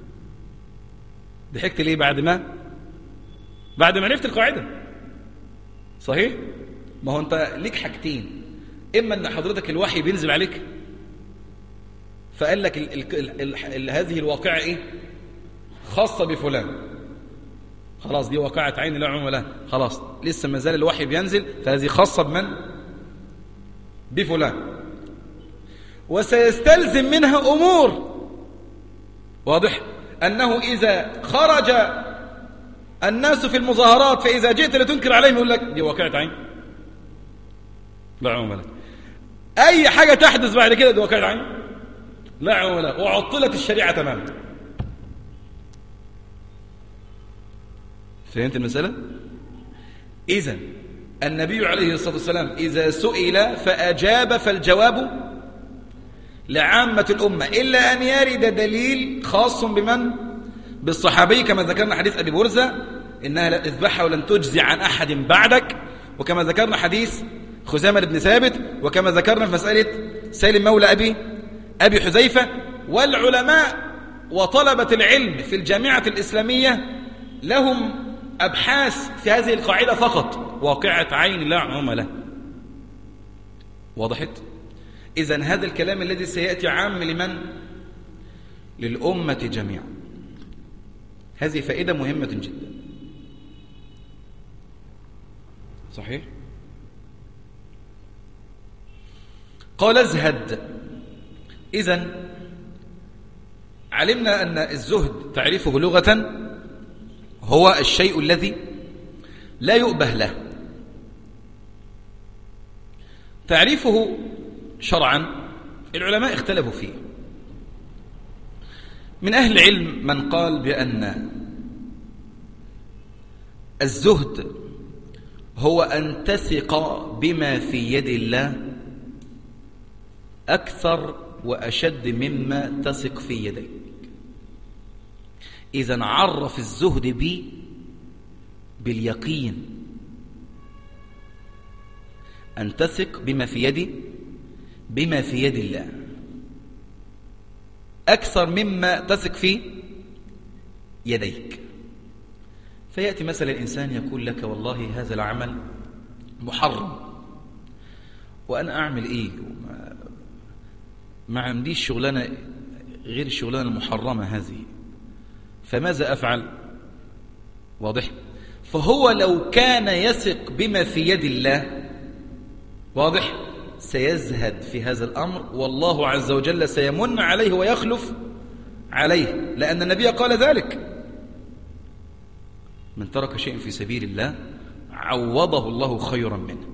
ضحكت ليه؟ بعد ما عرفت القاعدة. صحيح؟ ما هو انت ليك حاجتين: اما ان حضرتك الوحي بينزل عليك فقال لك هذه الواقعة ايه؟ خاصة بفلان، خلاص دي واقعة عين لا عموم لها، خلاص لسه ما زال الوحي بينزل، فهذه خاصة بمن؟ بفلان. وسيستلزم منها أمور. واضح؟ أنه إذا خرج الناس في المظاهرات فإذا جئت لتنكر عليهم يقول لك دي واقعة عين لا عموم لها. أي حاجة تحدث بعد كده دي واقعة عين لا عموم لها، وعطلت الشريعة تماما. فهمت المسألة؟ إذن النبي عليه الصلاة والسلام إذا سئل فأجاب فالجواب لعامة الأمة، إلا أن يرد دليل خاص بمن؟ بالصحابي، كما ذكرنا حديث أبي برزة إنها لا تذبحها ولن تجزي عن أحد بعدك، وكما ذكرنا حديث خزامة بن ثابت، وكما ذكرنا في مسألة سالم مولى أبي حذيفة. والعلماء وطلبة العلم في الجامعة الإسلامية لهم أبحاث في هذه القاعدة فقط، واقعة عين لا عموم له. وضحت؟ إذن هذا الكلام الذي سيأتي عام لمن؟ للأمة جميعا. هذه فائدة مهمة جدا. صحيح؟ قال ازهد. إذن علمنا أن الزهد تعريفه لغة هو الشيء الذي لا يؤبه له. تعريفه شرعا العلماء اختلفوا فيه. من أهل العلم من قال بأن الزهد هو أن تثق بما في يد الله أكثر وأشد مما تثق في يديك. إذن عرف الزهد باليقين، أن تثق بما في يد الله أكثر مما تثق في يديك. فيأتي مثلا الإنسان يقول لك والله هذا العمل محرم، وأنا أعمل إيه؟ ما عنديش شغلانة غير الشغلانة المحرمة هذه، فماذا أفعل؟ واضح؟ فهو لو كان يثق بما في يد الله، واضح، سيزهد في هذا الأمر، والله عز وجل سيمن عليه ويخلف عليه، لأن النبي قال ذلك: من ترك شيء في سبيل الله عوضه الله خيرا منه.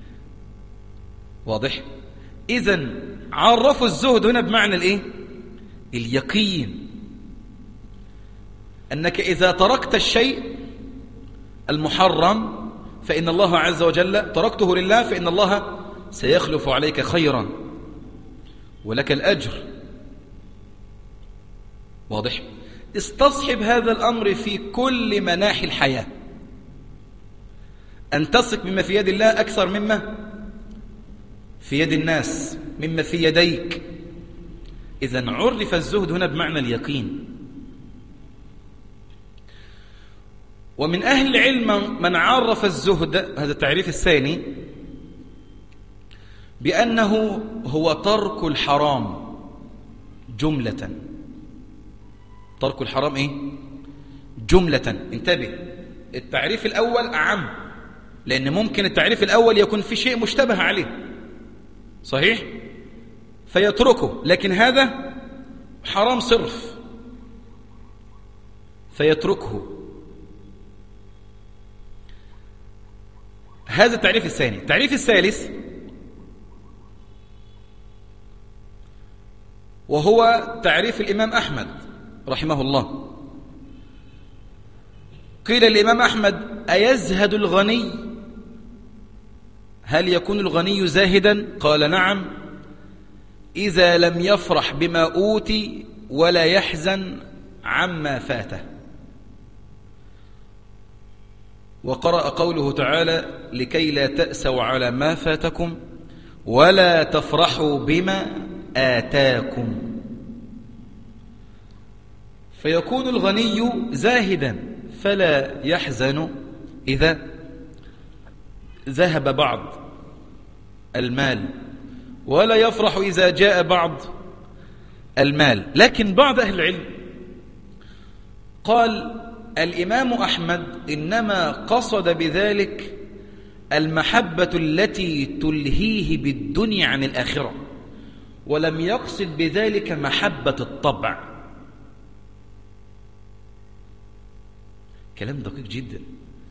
واضح؟ إذن عرفوا الزهد هنا بمعنى الإيه؟ اليقين، أنك إذا تركت الشيء المحرم فإن الله عز وجل تركته لله، فإن الله سيخلف عليك خيرا ولك الأجر. واضح؟ استصحب هذا الأمر في كل مناحي الحياة، أن تثق بما في يد الله أكثر مما في يد الناس، مما في يديك. إذن عرف الزهد هنا بمعنى اليقين. ومن أهل العلم من عرف الزهد، هذا التعريف الثاني، بأنه هو ترك الحرام جملة. ترك الحرام إيه؟ جملة. انتبه، التعريف الأول أعم، لأن ممكن التعريف الأول يكون في شيء مشتبه عليه، صحيح؟ فيتركه، لكن هذا حرام صرف فيتركه. هذا التعريف الثاني. التعريف الثالث وهو تعريف الإمام أحمد رحمه الله. قيل الإمام أحمد: أيزهد الغني؟ هل يكون الغني زاهدا؟ قال: نعم، إذا لم يفرح بما أوتي ولا يحزن عما فاته. وقرأ قوله تعالى: لكي لا تأسوا على ما فاتكم ولا تفرحوا بما آتاكم. فيكون الغني زاهدا فلا يحزن إذا ذهب بعض المال، ولا يفرح إذا جاء بعض المال. لكن بعض أهل العلم قال الإمام أحمد إنما قصد بذلك المحبة التي تلهيه بالدنيا عن الآخرة، ولم يقصد بذلك محبة الطبع. كلام دقيق جدا.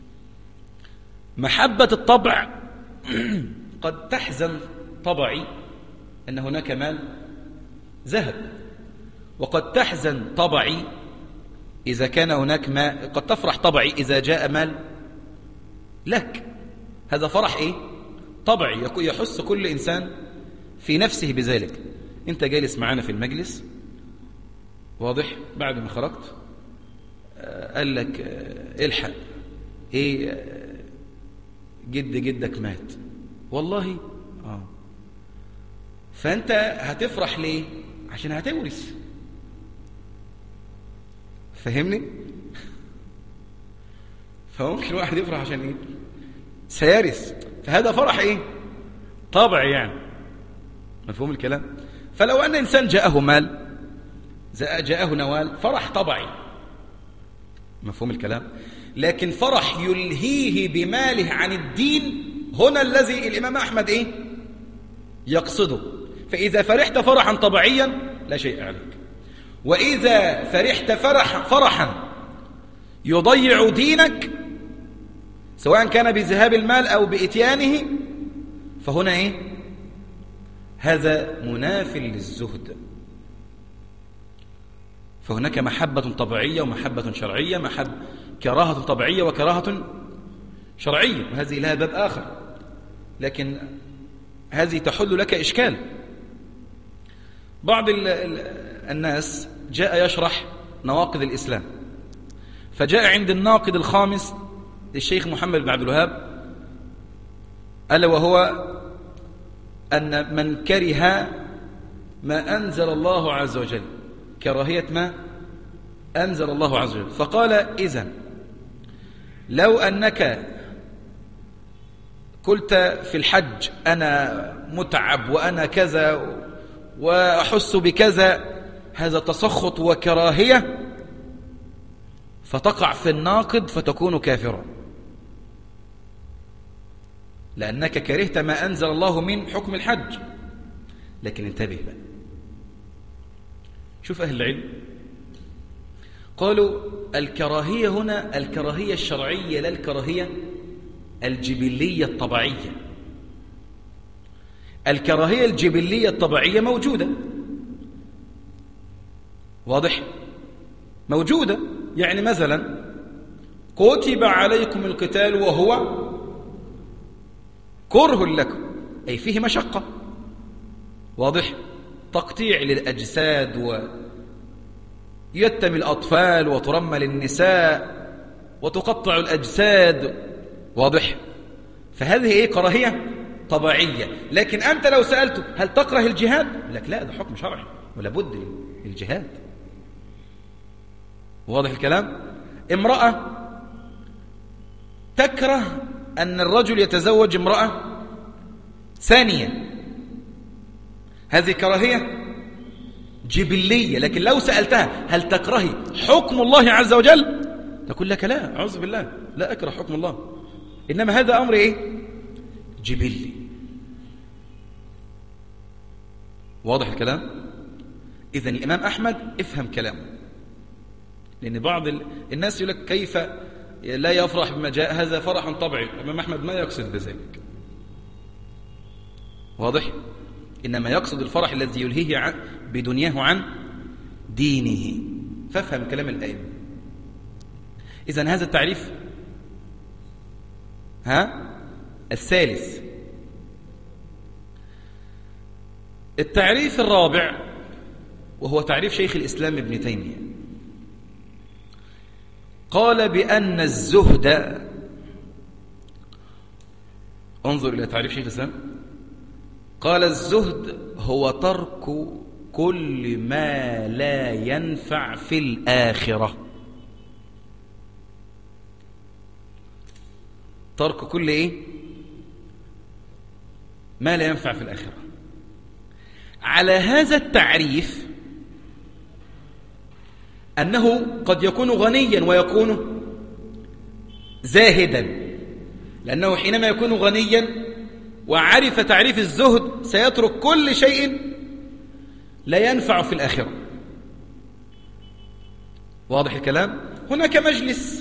محبة الطبع قد تحزن طبعي أن هناك مال ذهب، وقد تحزن طبعي إذا كان هناك مال، قد تفرح طبعي إذا جاء مال لك. هذا فرح إيه؟ طبعي، يحس كل إنسان في نفسه بذلك. أنت جالس معنا في المجلس، واضح، بعد ما خرجت قال لك الحق إيه، جدك مات، والله فأنت هتفرح ليه؟ عشان هتورث. فهمني؟ فممكن واحد يفرح عشان ايه؟ سيرث، فهذا فرح ايه؟ طبعي يعني. مفهوم الكلام؟ فلو ان انسان جاءه مال، جاءه نوال، فرح طبعي. مفهوم الكلام؟ لكن فرح يلهيه بماله عن الدين، هنا الذي الإمام أحمد إيه؟ يقصده. فإذا فرحت فرحا طبيعيا لا شيء عليك، وإذا فرحت فرحا يضيع دينك سواء كان بذهاب المال أو بإتيانه، فهنا إيه؟ هذا مناف للزهد. فهناك محبة طبيعية ومحبة شرعية، كراهة طبيعية وكراهة شرعية، وهذه لها باب آخر، لكن هذه تحل لك إشكال. بعض الناس جاء يشرح نواقض الإسلام، فجاء عند الناقض الخامس الشيخ محمد بن عبد الوهاب، ألا وهو أن من كره ما أنزل الله عز وجل، كراهية ما أنزل الله عز وجل، فقال إذن لو أنك قلت في الحج أنا متعب وأنا كذا وأحس بكذا، هذا تسخط وكراهية، فتقع في الناقض فتكون كافرا، لأنك كرهت ما أنزل الله من حكم الحج. لكن انتبه بقى، شوف أهل العلم قالوا الكراهية هنا الكراهية الشرعية لا الكراهية الجبلية الطبيعية. الكراهية الجبلية الطبيعية موجودة، واضح؟ موجودة. يعني مثلا كتب عليكم القتال وهو كره لكم، أي فيه مشقة، واضح؟ تقطيع للأجساد، ويتم الأطفال وترمل النساء وتقطع الأجساد، واضح؟ فهذه إيه؟ كراهية طبيعية. لكن أنت لو سألته هل تكره الجهاد؟ لك لا، ده حكم شرعي ولا بد الجهاد، واضح الكلام؟ امرأة تكره أن الرجل يتزوج امرأة ثانية، هذه كراهية جبلية. لكن لو سألتها هل تكرهي حكم الله عز وجل؟ تقول لك لا، أعوذ بالله، لا أكره حكم الله، إنما هذا أمر إيه؟ جبلي. واضح الكلام؟ إذن الإمام أحمد افهم كلامه، لأن بعض الناس يقول لك كيف لا يفرح بما جاء، هذا فرح طبيعي. الإمام أحمد ما يقصد بذلك، واضح؟ إنما يقصد الفرح الذي يلهيه بدنياه عن دينه. فافهم كلام الآية. إذن هذا التعريف الثالث. التعريف الرابع وهو تعريف شيخ الإسلام ابن تيمية، قال بأن الزهد، انظر إلى تعريف شيخ الإسلام، قال الزهد هو ترك كل ما لا ينفع في الآخرة. ترك كل إيه؟ ما لا ينفع في الآخرة. على هذا التعريف أنه قد يكون غنيا ويكون زاهدا، لأنه حينما يكون غنيا وعرف تعريف الزهد سيترك كل شيء لا ينفع في الآخرة. واضح الكلام؟ هناك مجلس،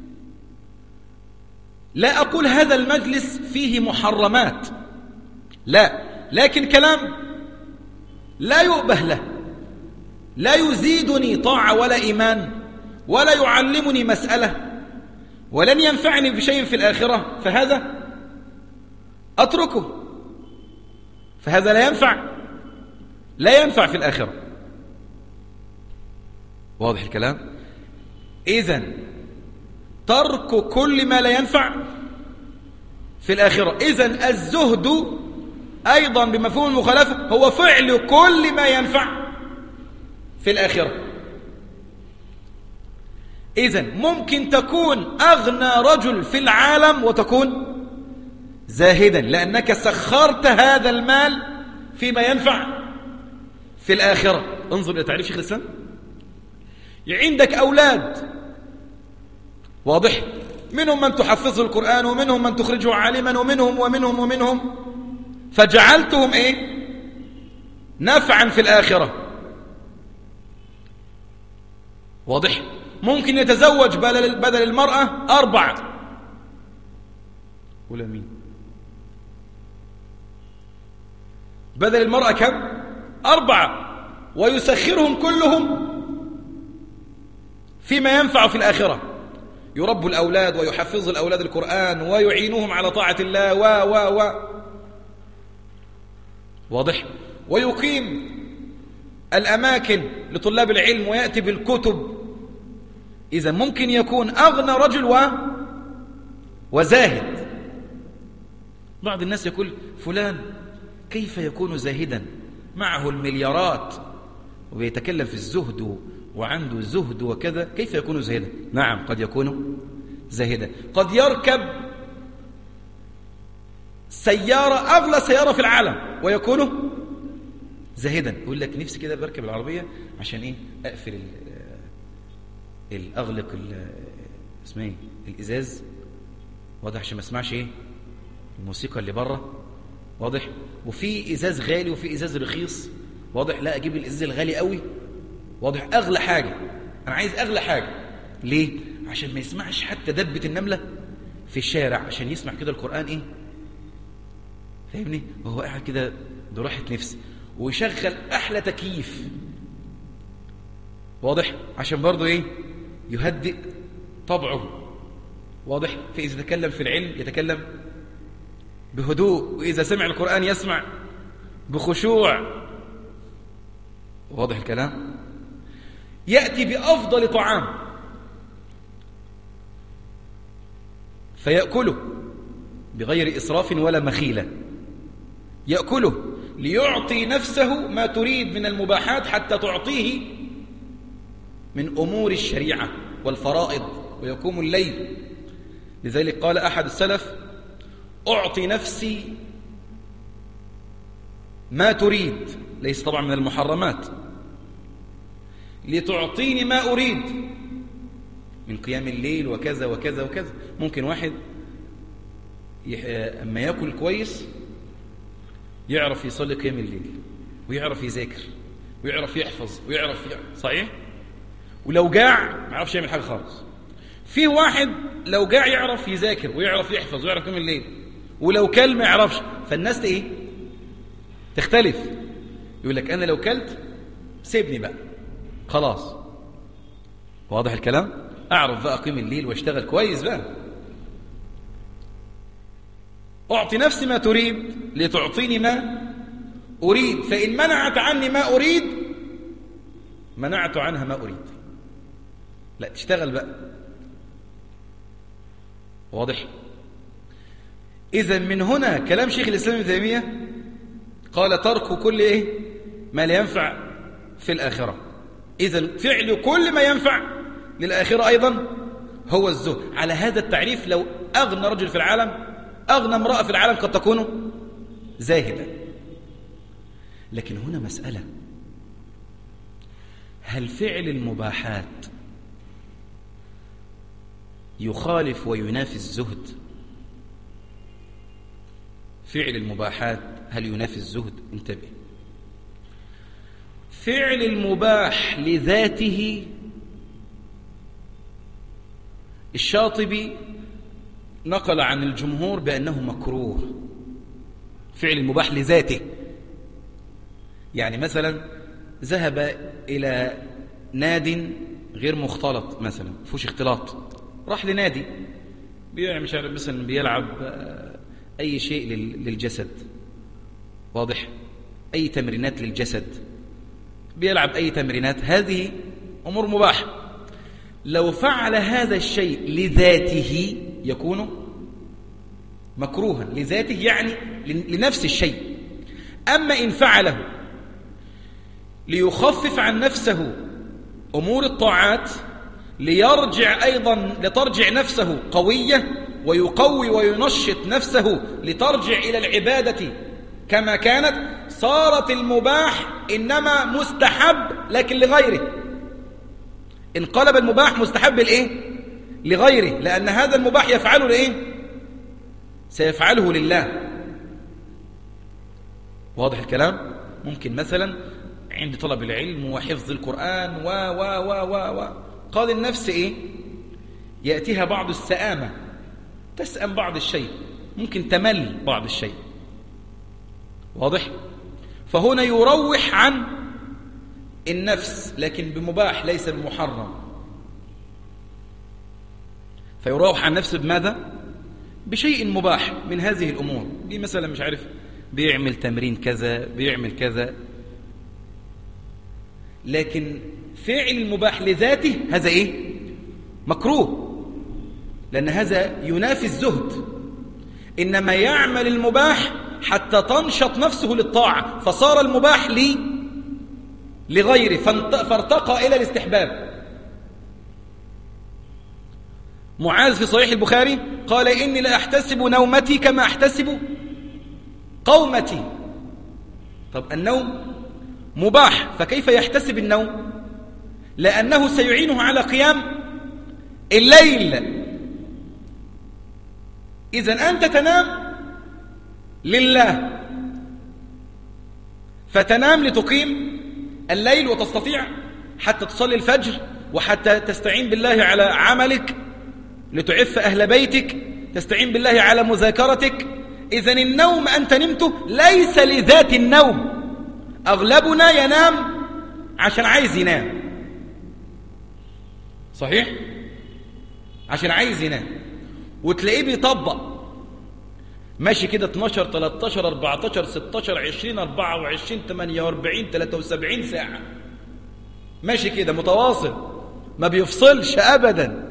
لا أقول هذا المجلس فيه محرمات، لا، لكن كلام لا يؤبه له، لا يزيدني طاعة ولا إيمان، ولا يعلمني مسألة، ولن ينفعني بشيء في الآخرة، فهذا أتركه، فهذا لا ينفع في الآخرة. واضح الكلام؟ إذن ترك كل ما لا ينفع في الآخرة. إذن الزهد أيضا بمفهوم المخالفة هو فعل كل ما ينفع في الآخرة. إذن ممكن تكون أغنى رجل في العالم وتكون زاهدا، لأنك سخرت هذا المال فيما ينفع في الآخرة. انظر إلى تعريف شيخ الإسلام. عندك أولاد، واضح، منهم من تحفظه القرآن ومنهم من تخرجه عالما ومنهم فجعلتهم إيه؟ نفعا في الآخرة، واضح. ممكن يتزوج بدل المرأة 4. ولا مين؟ بدل المرأة كم؟ 4، ويسخرهم كلهم فيما ينفع في الآخرة. يربوا الأولاد ويحفظ الأولاد القرآن ويعينوهم على طاعة الله واضح. ويقيم الأماكن لطلاب العلم ويأتي بالكتب. إذا ممكن يكون أغنى رجل وزاهد. بعض الناس يقول فلان كيف يكون زاهدا معه المليارات ويتكلم في الزهد وعنده زهد وكذا، كيف يكون زاهدا؟ نعم، قد يكون زاهدا. قد يركب سيارة، أغلى سيارة في العالم، ويكون زاهدا. يقول لك نفسي كده بركب العربية عشان إيه؟ أقفل الأغلق اسمه إيه؟ الإزاز، واضح، عشان ما اسمعش إيه؟ الموسيقى اللي بره، واضح. وفي إزاز غالي وفي إزاز رخيص، واضح. لا، أجيب الإزاز الغالي قوي، واضح، أغلى حاجة. أنا عايز أغلى حاجة. ليه؟ عشان ما يسمعش حتى دبة النملة في الشارع، عشان يسمع كده القرآن إيه؟ فاهمني؟ وهو قاعد كده براحة نفس، ويشغل أحلى تكييف، واضح، عشان برضو إيه؟ يهدئ طبعه، واضح. فإذا يتكلم في العلم يتكلم بهدوء، وإذا سمع القرآن يسمع بخشوع، واضح الكلام. يأتي بأفضل طعام فيأكله بغير إسراف ولا مخيلة. يأكله ليعطي نفسه ما تريد من المباحات حتى تعطيه من أمور الشريعة والفرائض، ويقوم الليل. لذلك قال أحد السلف: أعطي نفسي ما تريد، ليس طبعا من المحرمات، لتعطيني ما أريد من قيام الليل وكذا وكذا وكذا. ممكن واحد أما يأكل كويس يعرف يصلي قيام الليل، ويعرف يذاكر، ويعرف يحفظ، صحيح. ولو جاع ما يعرفش يعمل حاجة خالص. في واحد لو جاع يعرف يذاكر ويعرف يحفظ ويعرف قيام الليل، ولو كل ما يعرفش. فالناس ايه؟ تختلف. يقول لك أنا لو كلت سيبني بقى خلاص، واضح الكلام. أعرف بقى أقيم الليل واشتغل كويس بقى. أعطي نفسي ما تريد لتعطيني ما أريد، فإن منعت عني ما أريد منعت عنها ما أريد. لا، تشتغل بقى، واضح. إذن من هنا كلام شيخ الإسلام ابن تيمية قال: ترك كل إيه؟ ما لا ينفع في الآخرة. إذن فعل كل ما ينفع للآخرة أيضا هو الزهد. على هذا التعريف لو أغنى رجل في العالم، أغنى امرأة في العالم، قد تكون زاهدة. لكن هنا مسألة: هل فعل المباحات يخالف وينافي الزهد؟ فعل المباحات هل ينافي الزهد؟ انتبه. فعل المباح لذاته الشاطبي نقل عن الجمهور بأنه مكروه. فعل المباح لذاته، يعني مثلا ذهب إلى ناد غير مختلط، مثلا فيهوش اختلاط، راح لنادي مش عارف مثلا بيلعب أي شيء للجسد، واضح، أي تمرينات للجسد، بيلعب أي تمرينات، هذه أمور مباحة. لو فعل هذا الشيء لذاته يكون مكروها لذاته، يعني لنفس الشيء. أما إن فعله ليخفف عن نفسه أمور الطاعات لترجع نفسه قوية ويقوي وينشط نفسه لترجع إلى العبادة كما كانت، صارت المباح إنما مستحب لكن لغيره. انقلب المباح مستحب لغيره، لأن هذا المباح يفعله سيفعله لله. واضح الكلام؟ ممكن مثلا عند طلب العلم وحفظ القرآن قال النفس يأتيها بعض السآمة، تسأم بعض الشيء، ممكن تمل بعض الشيء. واضح؟ فهنا يروح عن النفس لكن بمباح ليس بمحرم. فيروح عن النفس بماذا؟ بشيء مباح من هذه الأمور دي، مثلا مش عارف بيعمل تمرين كذا، بيعمل كذا، لكن فعل المباح لذاته هذا مكروه، لأن هذا ينافي الزهد. إنما يعمل المباح حتى تنشط نفسه للطاعة، فصار المباح لغيره فارتقى إلى الاستحباب. معاذ في صحيح البخاري قال إني لا أحتسب نومتي كما أحتسب قومتي. طب النوم مباح، فكيف يحتسب النوم؟ لأنه سيعينه على قيام الليل. إذن أنت تنام لله، فتنام لتقيم الليل وتستطيع حتى تصلي الفجر، وحتى تستعين بالله على عملك لتعف أهل بيتك، تستعين بالله على مذاكرتك. إذن النوم أنت نمته ليس لذات النوم. أغلبنا ينام عشان عايز ينام، صحيح؟ عشان عايز ينام، وتلاقيه بيطبق ماشي كده 12 13 14 16 20 24 48 73 ساعة ماشي كده متواصل، ما بيفصلش أبدا.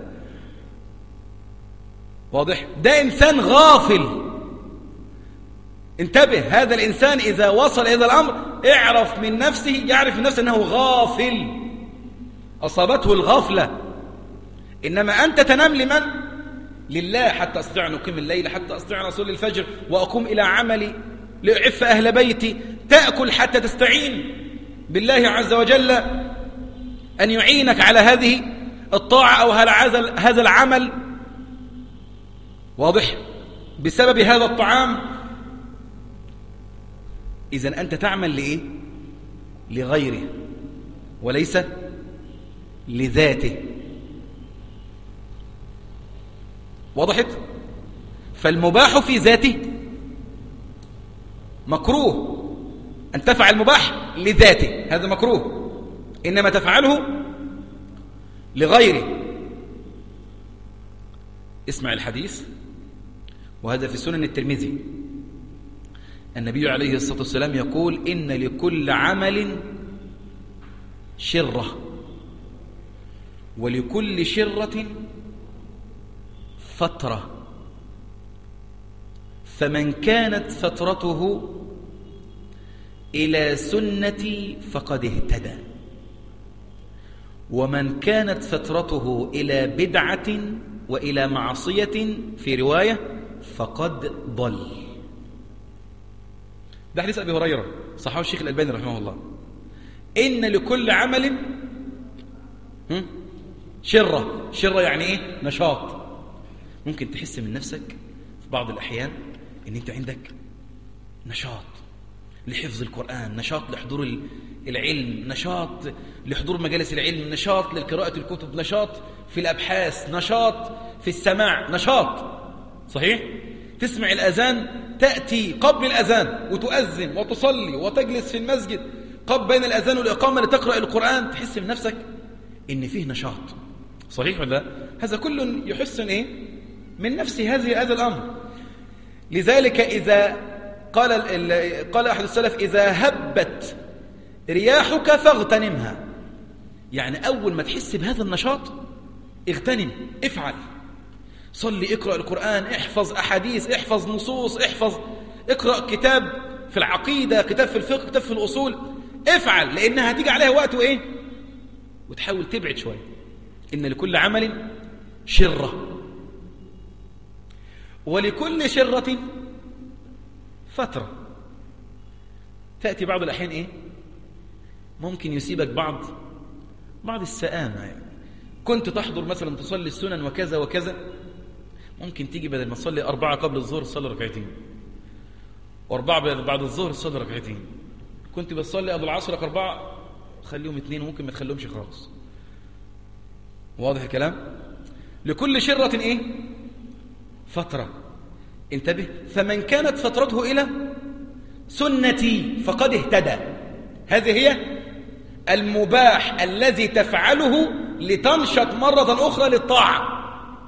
واضح؟ ده إنسان غافل. انتبه، هذا الإنسان إذا وصل إلى الأمر يعرف من نفسه أنه غافل، أصابته الغفلة. إنما أنت تنام لمن؟ لله، حتى أستطيع أن أقيم الليل، حتى أستطيع أن أصلي الفجر وأقوم إلى عملي لأعف أهل بيتي. تأكل حتى تستعين بالله عز وجل أن يعينك على هذه الطاعة أو هذا العمل. واضح؟ بسبب هذا الطعام. إذن أنت تعمل لغيره وليس لذاته. وضحت؟ فالمباح في ذاته مكروه، أن تفعل المباح لذاته هذا مكروه، إنما تفعله لغيره. اسمع الحديث، وهذا في سنن الترمذي. النبي عليه الصلاة والسلام يقول إن لكل عمل شرة، ولكل شرة فترة، فمن كانت فترته إلى سنتي فقد اهتدى، ومن كانت فترته إلى بدعة وإلى معصية في رواية فقد ضل. ده حديث أبي هريرة صححه الشيخ الألباني رحمه الله. إن لكل عمل شرة. شرة يعني نشاط. ممكن تحس من نفسك في بعض الأحيان إن أنت عندك نشاط لحفظ القرآن، نشاط لحضور العلم، نشاط لحضور مجالس العلم، نشاط لقراءة الكتب، نشاط في الأبحاث، نشاط في السماع، نشاط. صحيح؟ تسمع الأذان، تأتي قبل الأذان وتؤذن وتصلي وتجلس في المسجد قبل بين الأذان والإقامة لتقرأ القرآن، تحس من نفسك إن فيه نشاط. صحيح ولا لا؟ هذا كل يحسن من نفسه هذا الأمر. لذلك إذا قال أحد السلف إذا هبت رياحك فاغتنمها، يعني أول ما تحس بهذا النشاط اغتنم، افعل، صلي، اقرأ القرآن، احفظ أحاديث، احفظ نصوص، اقرأ كتاب في العقيدة، كتاب في الفقه، كتاب في الأصول، افعل، لأنها هتيجي عليها وقت وتحاول تبعد شوية. إن لكل عمل شرة، ولكل شرة فترة. تأتي بعض الأحيان إيه؟ ممكن يصيبك بعض السآمة، يعني كنت تحضر مثلا تصلي السنن وكذا وكذا، ممكن تيجي بدل ما تصلي 4 قبل الظهر تصلي ركعتين، و4 بعد الظهر تصلي ركعتين. كنت بتصلي قبل العصر 4 خليهم 2، وممكن ما تخليهمش خالص. واضح الكلام؟ لكل شرة إيه؟ فترة. انتبه، فمن كانت فترته إلى سنتي فقد اهتدى. هذه هي المباح الذي تفعله لتنشط مرة أخرى للطاعة،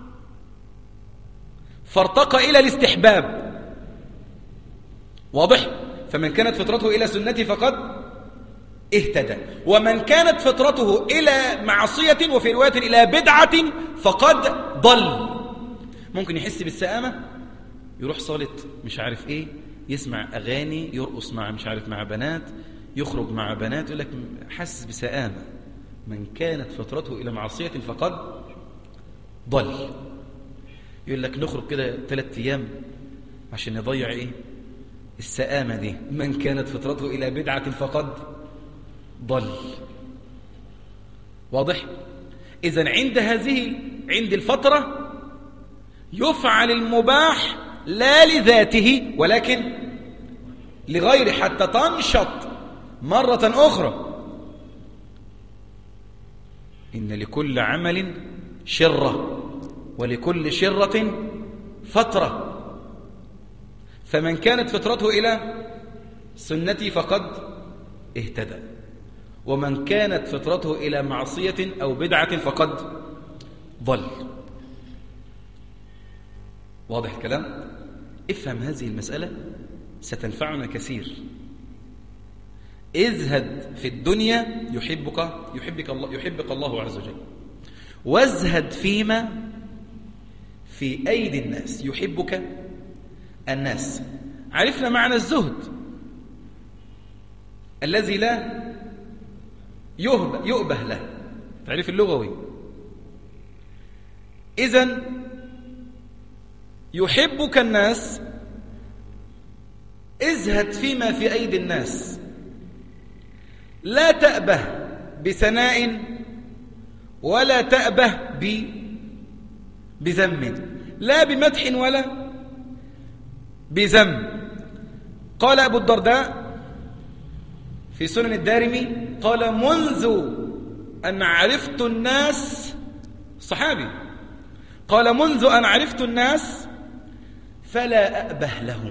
فارتقى إلى الاستحباب. واضح؟ فمن كانت فترته إلى سنتي فقد اهتدى، ومن كانت فترته إلى معصية وفي رواية إلى بدعة فقد ضل. ممكن يحس بالسآمة، يروح صالة مش عارف إيه، يسمع أغاني، يرقص مع مش عارف مع بنات، يخرج مع بنات، يقول لك حس بسآمة. من كانت فترته إلى معصية فقد ضل. يقول لك نخرج كده 3 أيام عشان نضيع إيه؟ السآمة دي. من كانت فترته إلى بدعة فقد ضل. واضح؟ إذن عند الفترة يفعل المباح لا لذاته ولكن لغيره حتى تنشط مرة أخرى. إن لكل عمل شرة ولكل شرة فترة. فمن كانت فترته إلى سنتي فقد اهتدى، ومن كانت فترته إلى معصية أو بدعة فقد ضل. واضح الكلام؟ افهم هذه المسألة ستنفعنا كثير. ازهد في الدنيا يحبك الله عز وجل، وازهد فيما في أيدي الناس يحبك الناس. عرفنا معنى الزهد الذي لا يؤبه له، تعريف اللغوي. إذن يحبك الناس، ازهد فيما في أيدي الناس، لا تأبه بثناء ولا تأبه بذم، لا بمدح ولا بذم. قال أبو الدرداء في سنن الدارمي، قال منذ أن عرفت الناس، صحابي، قال منذ أن عرفت الناس فلا أأبه لهم،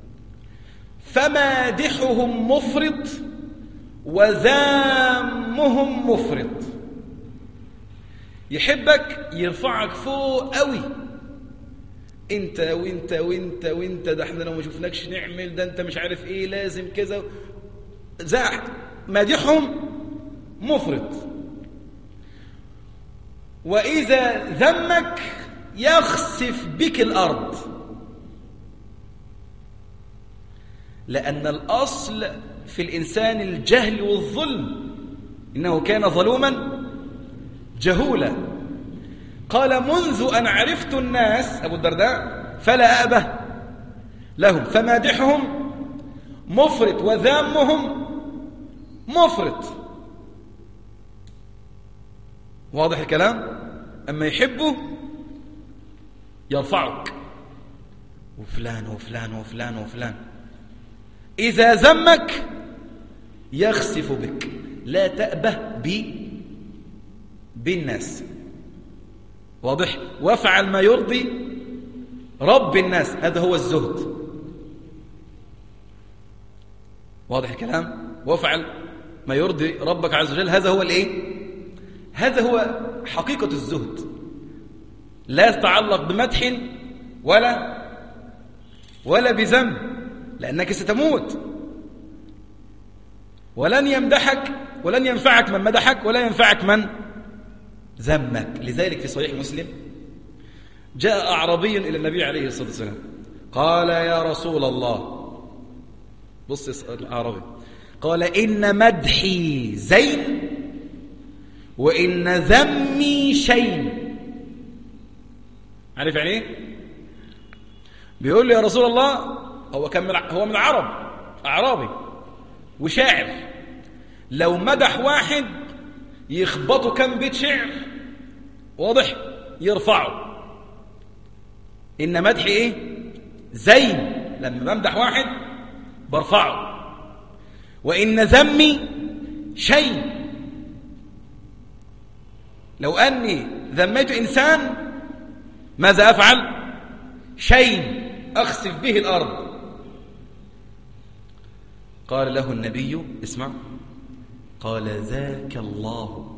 فمادحهم مفرط وذامهم مفرط. يحبك يرفعك فوق قوي، انت وانت وانت وانت، ده احنا لو ما شفناكش نعمل، ده انت مش عارف ايه، لازم كذا. مادحهم مفرط. وإذا ذمك يخسف بك الأرض، لأن الأصل في الإنسان الجهل والظلم، إنه كان ظلوما جهولا. قال منذ أن عرفت الناس أبو الدرداء فلا أأبه لهم، فمادحهم مفرط وذامهم مفرط. واضح الكلام؟ أما يحبه يرفعك، وفلان وفلان وفلان وفلان. إذا ذمك يخسف بك، لا تأبه بالناس. واضح؟ وافعل ما يرضي رب الناس، هذا هو الزهد. واضح الكلام؟ وافعل ما يرضي ربك عز وجل، هذا هو الايه؟ هذا هو حقيقة الزهد. لا تتعلق بمدح ولا بذم، لأنك ستموت، ولن يمدحك ولن ينفعك من مدحك ولا ينفعك من ذمك. لذلك في صحيح مسلم جاء أعرابي إلى النبي عليه الصلاة والسلام قال يا رسول الله، بص الأعرابي، قال إن مدحي زين وإن ذمي شيء. عارف يعني ايه؟ بيقول له يا رسول الله، هو من العرب، أعرابي وشاعر، لو مدح واحد يخبطه كم بيت شعر، واضح، يرفعه. إن مدحي إيه؟ زين، لما بمدح واحد برفعه. وإن ذمي شيء، لو أني ذميت إنسان ماذا أفعل؟ شيء، أخسف به الأرض. قال له النبي اسمع، قال ذاك الله.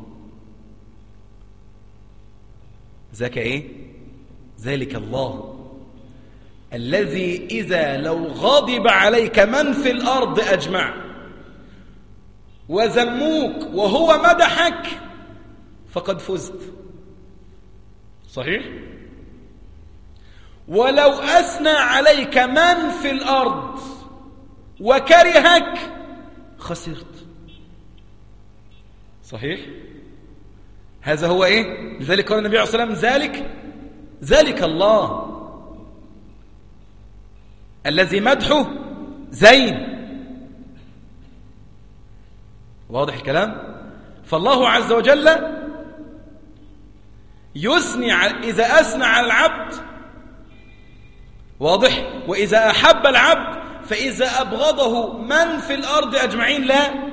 ذاك إيه؟ ذلك الله الذي إذا لو غضب عليك من في الأرض أجمع وذموك وهو مدحك فقد فزت. صحيح؟ ولو أثنى عليك من في الأرض وكرهك خسرت. صحيح؟ هذا هو إيه؟ لذلك قال النبي عليه الصلاة والسلام ذلك الله الذي مدحه زين. واضح الكلام؟ فالله عز وجل يثني إذا أثنى على العبد، واضح، وإذا أحب العبد، فإذا أبغضه من في الأرض أجمعين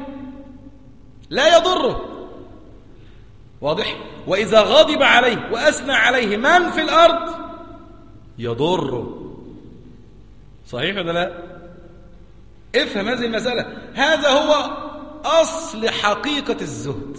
لا يضره. واضح؟ وإذا غضب عليه وأثنى عليه من في الأرض يضره. صحيح ولا لا؟ افهم هذه المسألة. هذا هو أصل حقيقة الزهد.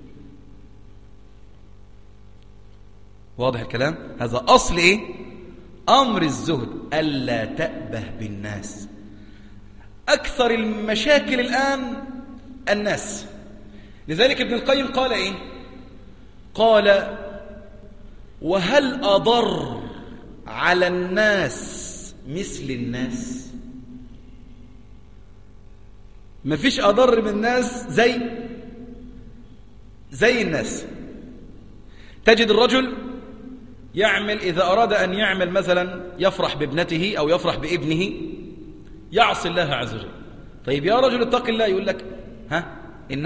واضح الكلام؟ هذا أصل إيه؟ أمر الزهد، ألا تأبه بالناس. أكثر المشاكل الآن الناس. لذلك ابن القيم قال إيه؟ قال وهل أضر على الناس مثل الناس؟ ما فيش أضر من الناس زي الناس. تجد الرجل يعمل، إذا أراد أن يعمل مثلا يفرح بابنته أو يفرح بابنه، يعصي الله عز وجل. طيب يا رجل اتق الله، يقول لك ها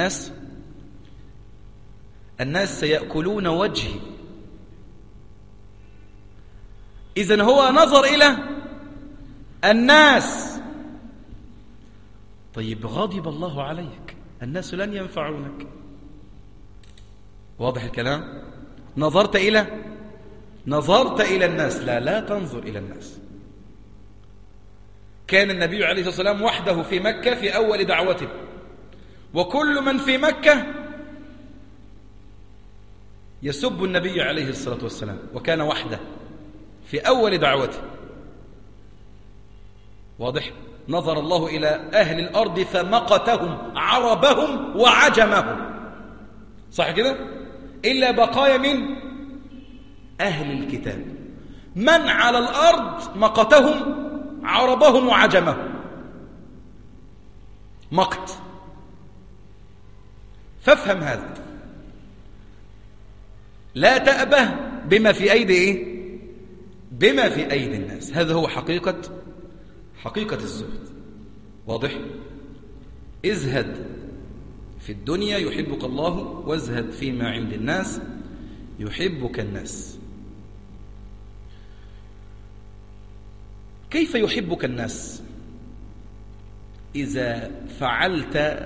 الناس سيأكلون وجهي. إذن هو نظر إلى الناس. طيب غضب الله عليك، الناس لن ينفعونك. واضح الكلام؟ نظرت إلى الناس، لا تنظر إلى الناس. كان النبي عليه الصلاة والسلام وحده في مكة في أول دعوته، وكل من في مكة يسب النبي عليه الصلاة والسلام، وكان وحده في أول دعوته. واضح؟ نظر الله إلى أهل الأرض فمقتهم عربهم وعجمهم. صح كده؟ إلا بقايا من أهل الكتاب، من على الأرض مقتهم عربهم وعجمهم. مقت. فافهم هذا، لا تأبه بما في أيدي إيه؟ بما في أيدي الناس. هذا هو حقيقة الزهد. واضح؟ ازهد في الدنيا يحبك الله، وازهد فيما عند الناس يحبك الناس. كيف يحبك الناس؟ إذا فعلت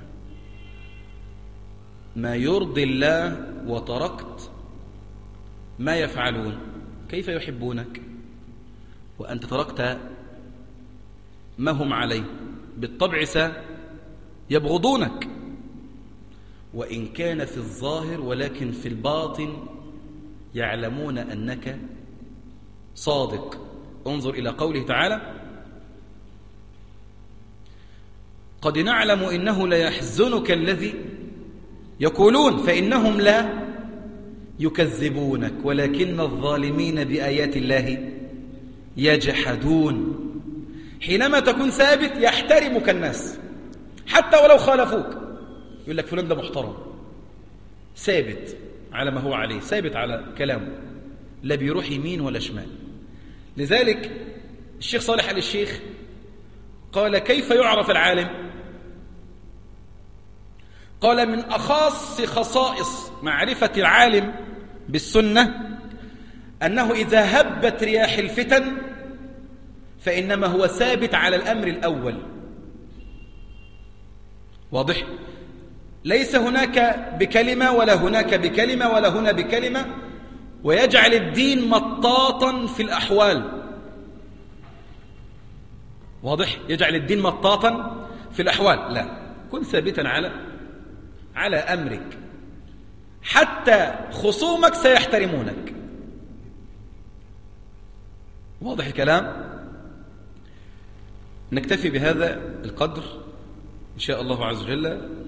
ما يرضي الله وتركت ما يفعلون، كيف يحبونك وأنت تركت ما هم عليه؟ بالطبع سيبغضونك، وإن كان في الظاهر، ولكن في الباطن يعلمون أنك صادق. انظر إلى قوله تعالى: قد نعلم إنه ليحزنك الذي يقولون فإنهم لا يكذبونك ولكن الظالمين بآيات الله يجحدون. حينما تكون ثابت يحترمك الناس حتى ولو خالفوك، يقول لك فلان ده محترم، ثابت على ما هو عليه، ثابت على كلامه، لا بيروح يمين ولا شمال. لذلك الشيخ صالح آل الشيخ قال: كيف يعرف العالم؟ قال: من أخص خصائص معرفة العالم بالسنة أنه إذا هبت رياح الفتن فإنما هو ثابت على الأمر الأول. واضح؟ ليس هناك بكلمة ولا هناك بكلمة ولا هنا بكلمة، ويجعل الدين مطاطا في الأحوال. واضح؟ يجعل الدين مطاطا في الأحوال، لا، كن ثابتا على أمرك حتى خصومك سيحترمونك. واضح الكلام؟ نكتفي بهذا القدر إن شاء الله عز وجل.